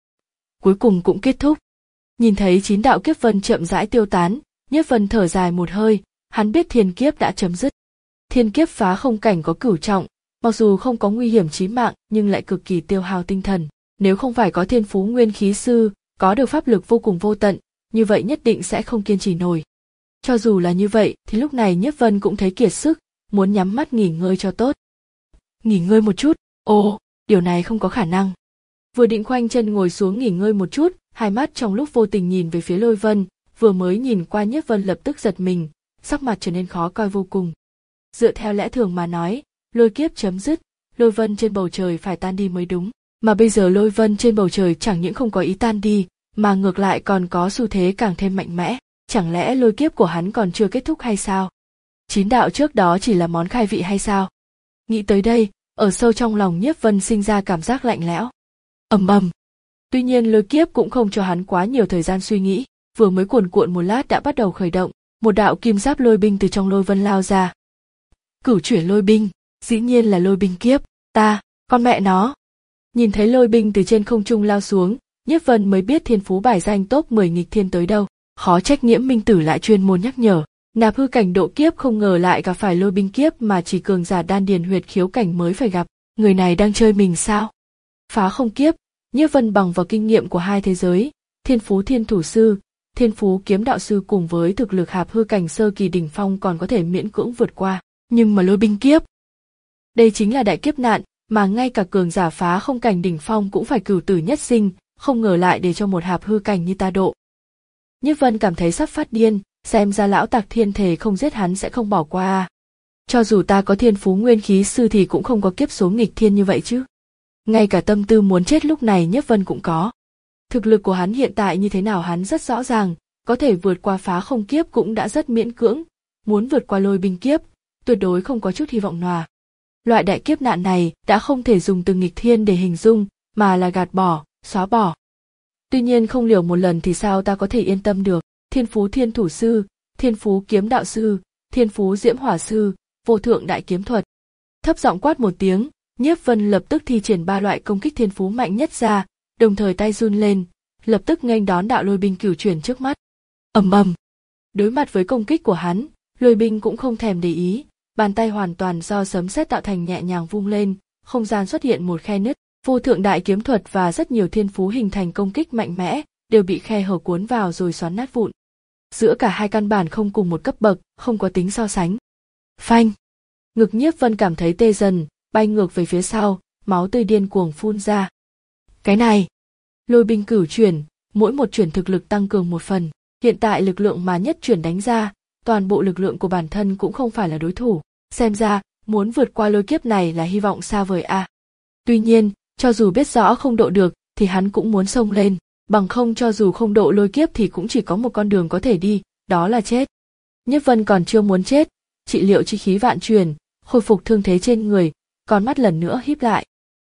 Cuối cùng cũng kết thúc. Nhìn thấy chín đạo kiếp vân chậm rãi tiêu tán, Nhiếp Vân thở dài một hơi, hắn biết thiên kiếp đã chấm dứt. Thiên kiếp phá không cảnh có cửu trọng, mặc dù không có nguy hiểm chí mạng nhưng lại cực kỳ tiêu hao tinh thần. Nếu không phải có thiên phú nguyên khí sư, có được pháp lực vô cùng vô tận, như vậy nhất định sẽ không kiên trì nổi. Cho dù là như vậy thì lúc này Nhiếp Vân cũng thấy kiệt sức, muốn nhắm mắt nghỉ ngơi cho tốt. Nghỉ ngơi một chút, ồ, điều này không có khả năng. Vừa định khoanh chân ngồi xuống nghỉ ngơi một chút, hai mắt trong lúc vô tình nhìn về phía Lôi Vân, vừa mới nhìn qua Nhiếp Vân lập tức giật mình, sắc mặt trở nên khó coi vô cùng. Dựa theo lẽ thường mà nói, lôi kiếp chấm dứt, lôi vân trên bầu trời phải tan đi mới đúng, mà bây giờ lôi vân trên bầu trời chẳng những không có ý tan đi, mà ngược lại còn có xu thế càng thêm mạnh mẽ, chẳng lẽ lôi kiếp của hắn còn chưa kết thúc hay sao? Chín đạo trước đó chỉ là món khai vị hay sao? Nghĩ tới đây, ở sâu trong lòng Nhiếp Vân sinh ra cảm giác lạnh lẽo. Ầm ầm. Tuy nhiên lôi kiếp cũng không cho hắn quá nhiều thời gian suy nghĩ, vừa mới cuồn cuộn một lát đã bắt đầu khởi động, một đạo kim giáp lôi binh từ trong lôi vân lao ra. Cửu chuyển lôi binh, dĩ nhiên là lôi binh kiếp, ta, con mẹ nó. Nhìn thấy lôi binh từ trên không trung lao xuống, Nhiếp Vân mới biết thiên phú bài danh top mười nghịch thiên tới đâu, khó trách Nghiễm Minh Tử lại chuyên môn nhắc nhở. Nạp hư cảnh độ kiếp không ngờ lại gặp phải lôi binh kiếp mà chỉ cường giả đan điền huyệt khiếu cảnh mới phải gặp, người này đang chơi mình sao? Phá không kiếp, Nhiếp Vân bằng vào kinh nghiệm của hai thế giới, thiên phú thiên thủ sư, thiên phú kiếm đạo sư cùng với thực lực hạp hư cảnh sơ kỳ đỉnh phong còn có thể miễn cưỡng vượt qua, nhưng mà lôi binh kiếp, đây chính là đại kiếp nạn mà ngay cả cường giả phá không cảnh đỉnh phong cũng phải cửu tử nhất sinh, không ngờ lại để cho một hạp hư cảnh như ta độ. Nhiếp Vân cảm thấy sắp phát điên, xem ra lão Tạc Thiên thề không giết hắn sẽ không bỏ qua. Cho dù ta có thiên phú nguyên khí sư thì cũng không có kiếp số nghịch thiên như vậy chứ. Ngay cả tâm tư muốn chết lúc này Nhiếp Vân cũng có. Thực lực của hắn hiện tại như thế nào hắn rất rõ ràng, có thể vượt qua phá không kiếp cũng đã rất miễn cưỡng, muốn vượt qua lôi binh kiếp, tuyệt đối không có chút hy vọng nào. Loại đại kiếp nạn này đã không thể dùng từ nghịch thiên để hình dung, mà là gạt bỏ, xóa bỏ. Tuy nhiên không liều một lần thì sao ta có thể yên tâm được, thiên phú thiên thủ sư, thiên phú kiếm đạo sư, thiên phú diễm hỏa sư, vô thượng đại kiếm thuật. Thấp giọng quát một tiếng, Nhiếp Vân lập tức thi triển ba loại công kích thiên phú mạnh nhất ra, đồng thời tay run lên, lập tức nghênh đón đạo lôi binh cửu chuyển trước mắt. Ầm ầm, Đối mặt với công kích của hắn, Lôi Binh cũng không thèm để ý, bàn tay hoàn toàn do sấm sét tạo thành nhẹ nhàng vung lên, không gian xuất hiện một khe nứt, vô thượng đại kiếm thuật và rất nhiều thiên phú hình thành công kích mạnh mẽ, đều bị khe hở cuốn vào rồi xoắn nát vụn. Giữa cả hai căn bản không cùng một cấp bậc, không có tính so sánh. Phanh! Ngực Nhiếp Vân cảm thấy tê dần, bay ngược về phía sau, máu tươi điên cuồng phun ra. Cái này! Lôi Binh cửu chuyển, mỗi một chuyển thực lực tăng cường một phần. Hiện tại lực lượng mà nhất chuyển đánh ra, toàn bộ lực lượng của bản thân cũng không phải là đối thủ. Xem ra, muốn vượt qua lôi kiếp này là hy vọng xa vời a. À. Tuy nhiên, cho dù biết rõ không độ được, thì hắn cũng muốn xông lên. Bằng không cho dù không độ lôi kiếp thì cũng chỉ có một con đường có thể đi, đó là chết. Nhiếp Vân còn chưa muốn chết, trị liệu chi khí vạn truyền, khôi phục thương thế trên người, con mắt lần nữa híp lại.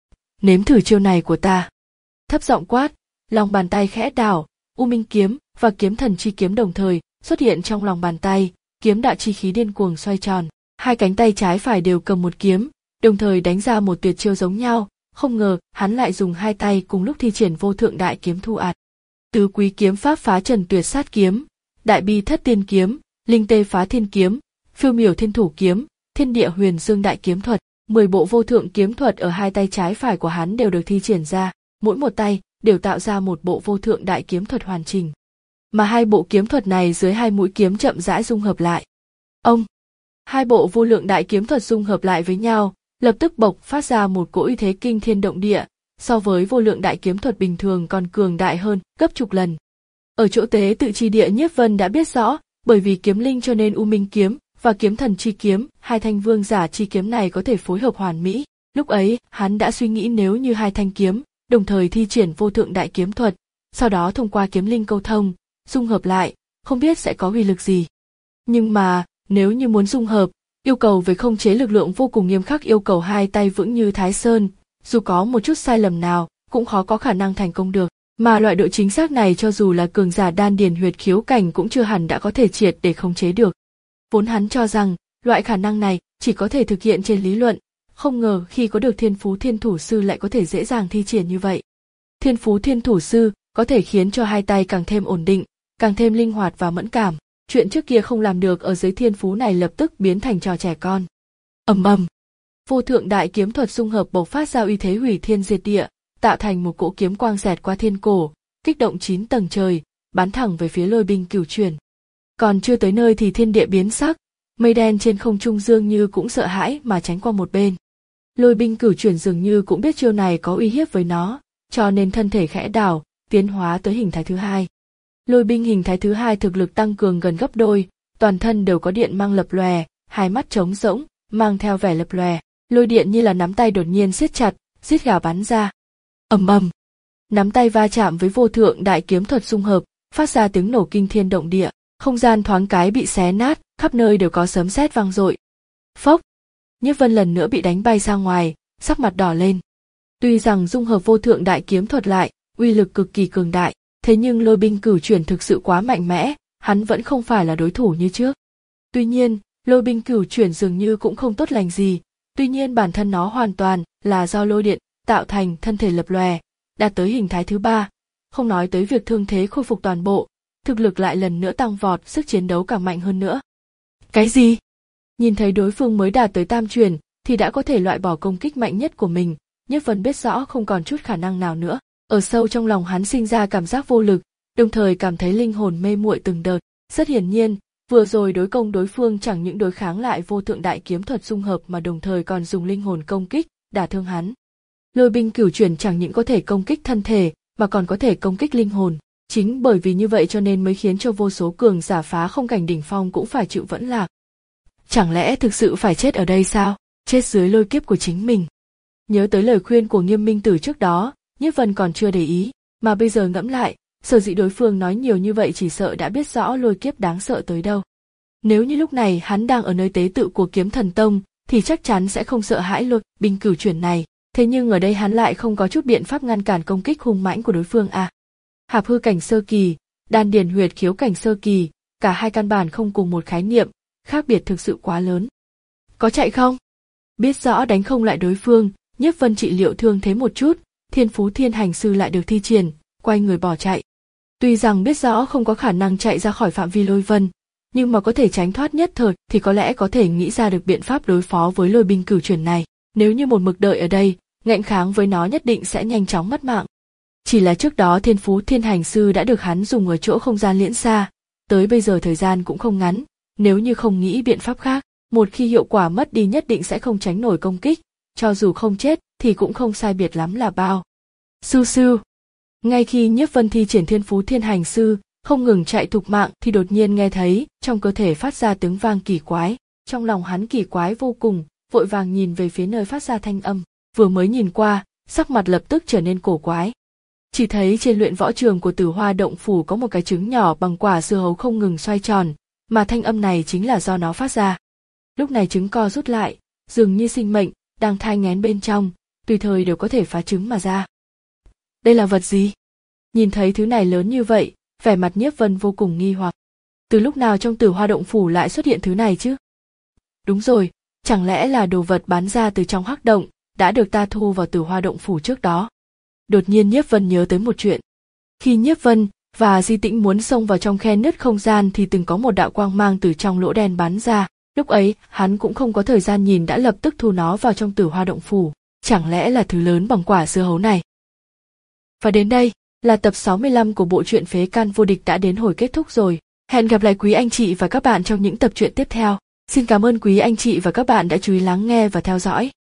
Nếm thử chiêu này của ta. Thấp giọng quát, lòng bàn tay khẽ đảo, U Minh kiếm và kiếm thần chi kiếm đồng thời xuất hiện trong lòng bàn tay, kiếm đạo chi khí điên cuồng xoay tròn, hai cánh tay trái phải đều cầm một kiếm, đồng thời đánh ra một tuyệt chiêu giống nhau. Không ngờ hắn lại dùng hai tay cùng lúc thi triển vô thượng đại kiếm thu ạt. Tứ quý kiếm pháp phá trần tuyệt sát kiếm, đại bi thất tiên kiếm, linh tê phá thiên kiếm, phiêu miểu thiên thủ kiếm, thiên địa huyền dương đại kiếm thuật, mười bộ vô thượng kiếm thuật ở hai tay trái phải của hắn đều được thi triển ra, mỗi một tay đều tạo ra một bộ vô thượng đại kiếm thuật hoàn chỉnh. Mà hai bộ kiếm thuật này dưới hai mũi kiếm chậm rãi dung hợp lại. Ông, hai bộ vô lượng đại kiếm thuật dung hợp lại với nhau, lập tức bộc phát ra một cỗ uy thế kinh thiên động địa, so với vô lượng đại kiếm thuật bình thường còn cường đại hơn gấp chục lần. Ở chỗ tế tự chi địa Nhiếp Vân đã biết rõ, bởi vì kiếm linh cho nên U Minh kiếm và kiếm thần chi kiếm, hai thanh vương giả chi kiếm này có thể phối hợp hoàn mỹ. Lúc ấy, hắn đã suy nghĩ nếu như hai thanh kiếm đồng thời thi triển vô thượng đại kiếm thuật, sau đó thông qua kiếm linh câu thông, dung hợp lại, không biết sẽ có uy lực gì. Nhưng mà, nếu như muốn dung hợp, yêu cầu về khống chế lực lượng vô cùng nghiêm khắc, yêu cầu hai tay vững như Thái Sơn, dù có một chút sai lầm nào, cũng khó có khả năng thành công được. Mà loại độ chính xác này cho dù là cường giả đan điền huyệt khiếu cảnh cũng chưa hẳn đã có thể triệt để khống chế được. Vốn hắn cho rằng, loại khả năng này chỉ có thể thực hiện trên lý luận, không ngờ khi có được thiên phú thiên thủ sư lại có thể dễ dàng thi triển như vậy. Thiên phú thiên thủ sư có thể khiến cho hai tay càng thêm ổn định, càng thêm linh hoạt và mẫn cảm. Chuyện trước kia không làm được ở dưới thiên phú này lập tức biến thành trò trẻ con. Ầm ầm, vô thượng đại kiếm thuật dung hợp bộc phát ra uy thế hủy thiên diệt địa, tạo thành một cỗ kiếm quang xẹt qua thiên cổ, kích động chín tầng trời, bắn thẳng về phía Lôi Binh cửu chuyển. Còn chưa tới nơi thì thiên địa biến sắc, mây đen trên không trung dường như cũng sợ hãi mà tránh qua một bên. Lôi Binh cửu chuyển dường như cũng biết chiêu này có uy hiếp với nó, cho nên thân thể khẽ đảo, tiến hóa tới hình thái thứ hai. Lôi Binh hình thái thứ hai thực lực tăng cường gần gấp đôi, toàn thân đều có điện mang lập lòe, hai mắt trống rỗng, mang theo vẻ lập lòe, lôi điện như là nắm tay đột nhiên siết chặt, rít gào bắn ra. Ầm ầm, nắm tay va chạm với vô thượng đại kiếm thuật dung hợp, phát ra tiếng nổ kinh thiên động địa, không gian thoáng cái bị xé nát, khắp nơi đều có sấm sét vang dội. Phốc, Nhiếp Vân lần nữa bị đánh bay ra ngoài, sắc mặt đỏ lên. Tuy rằng dung hợp vô thượng đại kiếm thuật lại, uy lực cực kỳ cường đại, thế nhưng Lôi Binh cửu chuyển thực sự quá mạnh mẽ, hắn vẫn không phải là đối thủ như trước. Tuy nhiên, Lôi Binh cửu chuyển dường như cũng không tốt lành gì, tuy nhiên bản thân nó hoàn toàn là do lôi điện tạo thành, thân thể lập lòe, đạt tới hình thái thứ ba, không nói tới việc thương thế khôi phục toàn bộ, thực lực lại lần nữa tăng vọt, sức chiến đấu càng mạnh hơn nữa. Cái gì? Nhìn thấy đối phương mới đạt tới tam chuyển thì đã có thể loại bỏ công kích mạnh nhất của mình, Nhiếp Vân biết rõ không còn chút khả năng nào nữa. Ở sâu trong lòng hắn sinh ra cảm giác vô lực, đồng thời cảm thấy linh hồn mê muội từng đợt. Rất hiển nhiên, vừa rồi đối công đối phương chẳng những đối kháng lại vô thượng đại kiếm thuật dung hợp mà đồng thời còn dùng linh hồn công kích, đả thương hắn. Lôi Binh cửu chuyển chẳng những có thể công kích thân thể, mà còn có thể công kích linh hồn. Chính bởi vì như vậy cho nên mới khiến cho vô số cường giả phá không cảnh đỉnh phong cũng phải chịu vẫn lạc. Chẳng lẽ thực sự phải chết ở đây sao? Chết dưới lôi kiếp của chính mình. Nhớ tới lời khuyên của Nghiêm Minh Tử trước đó, Nhiếp Vân còn chưa để ý, mà bây giờ ngẫm lại, sở dĩ đối phương nói nhiều như vậy chỉ sợ đã biết rõ lôi kiếp đáng sợ tới đâu. Nếu như lúc này hắn đang ở nơi tế tự của Kiếm Thần Tông, thì chắc chắn sẽ không sợ hãi Lôi Binh cửu chuyển này, thế nhưng ở đây hắn lại không có chút biện pháp ngăn cản công kích hung mãnh của đối phương à. Hạp hư cảnh sơ kỳ, đan điền huyệt khiếu cảnh sơ kỳ, cả hai căn bản không cùng một khái niệm, khác biệt thực sự quá lớn. Có chạy không? Biết rõ đánh không lại đối phương, Nhiếp Vân trị liệu thương thế một chút, Thiên Phú Thiên Hành Sư lại được thi triển, quay người bỏ chạy. Tuy rằng biết rõ không có khả năng chạy ra khỏi phạm vi Lôi Vân, nhưng mà có thể tránh thoát nhất thời thì có lẽ có thể nghĩ ra được biện pháp đối phó với lôi binh cửu chuyển này. Nếu như một mực đợi ở đây, ngạnh kháng với nó nhất định sẽ nhanh chóng mất mạng. Chỉ là trước đó thiên phú thiên hành sư đã được hắn dùng ở chỗ không gian liễn xa, tới bây giờ thời gian cũng không ngắn, nếu như không nghĩ biện pháp khác, một khi hiệu quả mất đi nhất định sẽ không tránh nổi công kích, cho dù không chết thì cũng không sai biệt lắm là bao. Sư sư. Ngay khi Nhiếp Vân thi triển thiên phú thiên hành sư, không ngừng chạy thục mạng thì đột nhiên nghe thấy trong cơ thể phát ra tiếng vang kỳ quái, trong lòng hắn kỳ quái vô cùng, vội vàng nhìn về phía nơi phát ra thanh âm, vừa mới nhìn qua, sắc mặt lập tức trở nên cổ quái. Chỉ thấy trên luyện võ trường của Tử Hoa động phủ có một cái trứng nhỏ bằng quả dưa hấu không ngừng xoay tròn, mà thanh âm này chính là do nó phát ra. Lúc này trứng co rút lại, dường như sinh mệnh đang thai nghén bên trong, tùy thời đều có thể phá trứng mà ra. Đây là vật gì? Nhìn thấy thứ này lớn như vậy, vẻ mặt Nhiếp Vân vô cùng nghi hoặc. Từ lúc nào trong Tử Hoa động phủ lại xuất hiện thứ này chứ? Đúng rồi, chẳng lẽ là đồ vật bán ra từ trong hắc động, đã được ta thu vào Tử Hoa động phủ trước đó? Đột nhiên Nhiếp Vân nhớ tới một chuyện. Khi Nhiếp Vân và Di Tĩnh muốn xông vào trong khe nứt không gian thì từng có một đạo quang mang từ trong lỗ đen bắn ra, lúc ấy hắn cũng không có thời gian nhìn đã lập tức thu nó vào trong Tử Hoa động phủ, chẳng lẽ là thứ lớn bằng quả dưa hấu này? Và đến đây là tập sáu mươi lăm của bộ truyện Phế Can Vô Địch đã đến hồi kết thúc rồi. Hẹn gặp lại quý anh chị và các bạn trong những tập truyện tiếp theo. Xin cảm ơn quý anh chị và các bạn đã chú ý lắng nghe và theo dõi.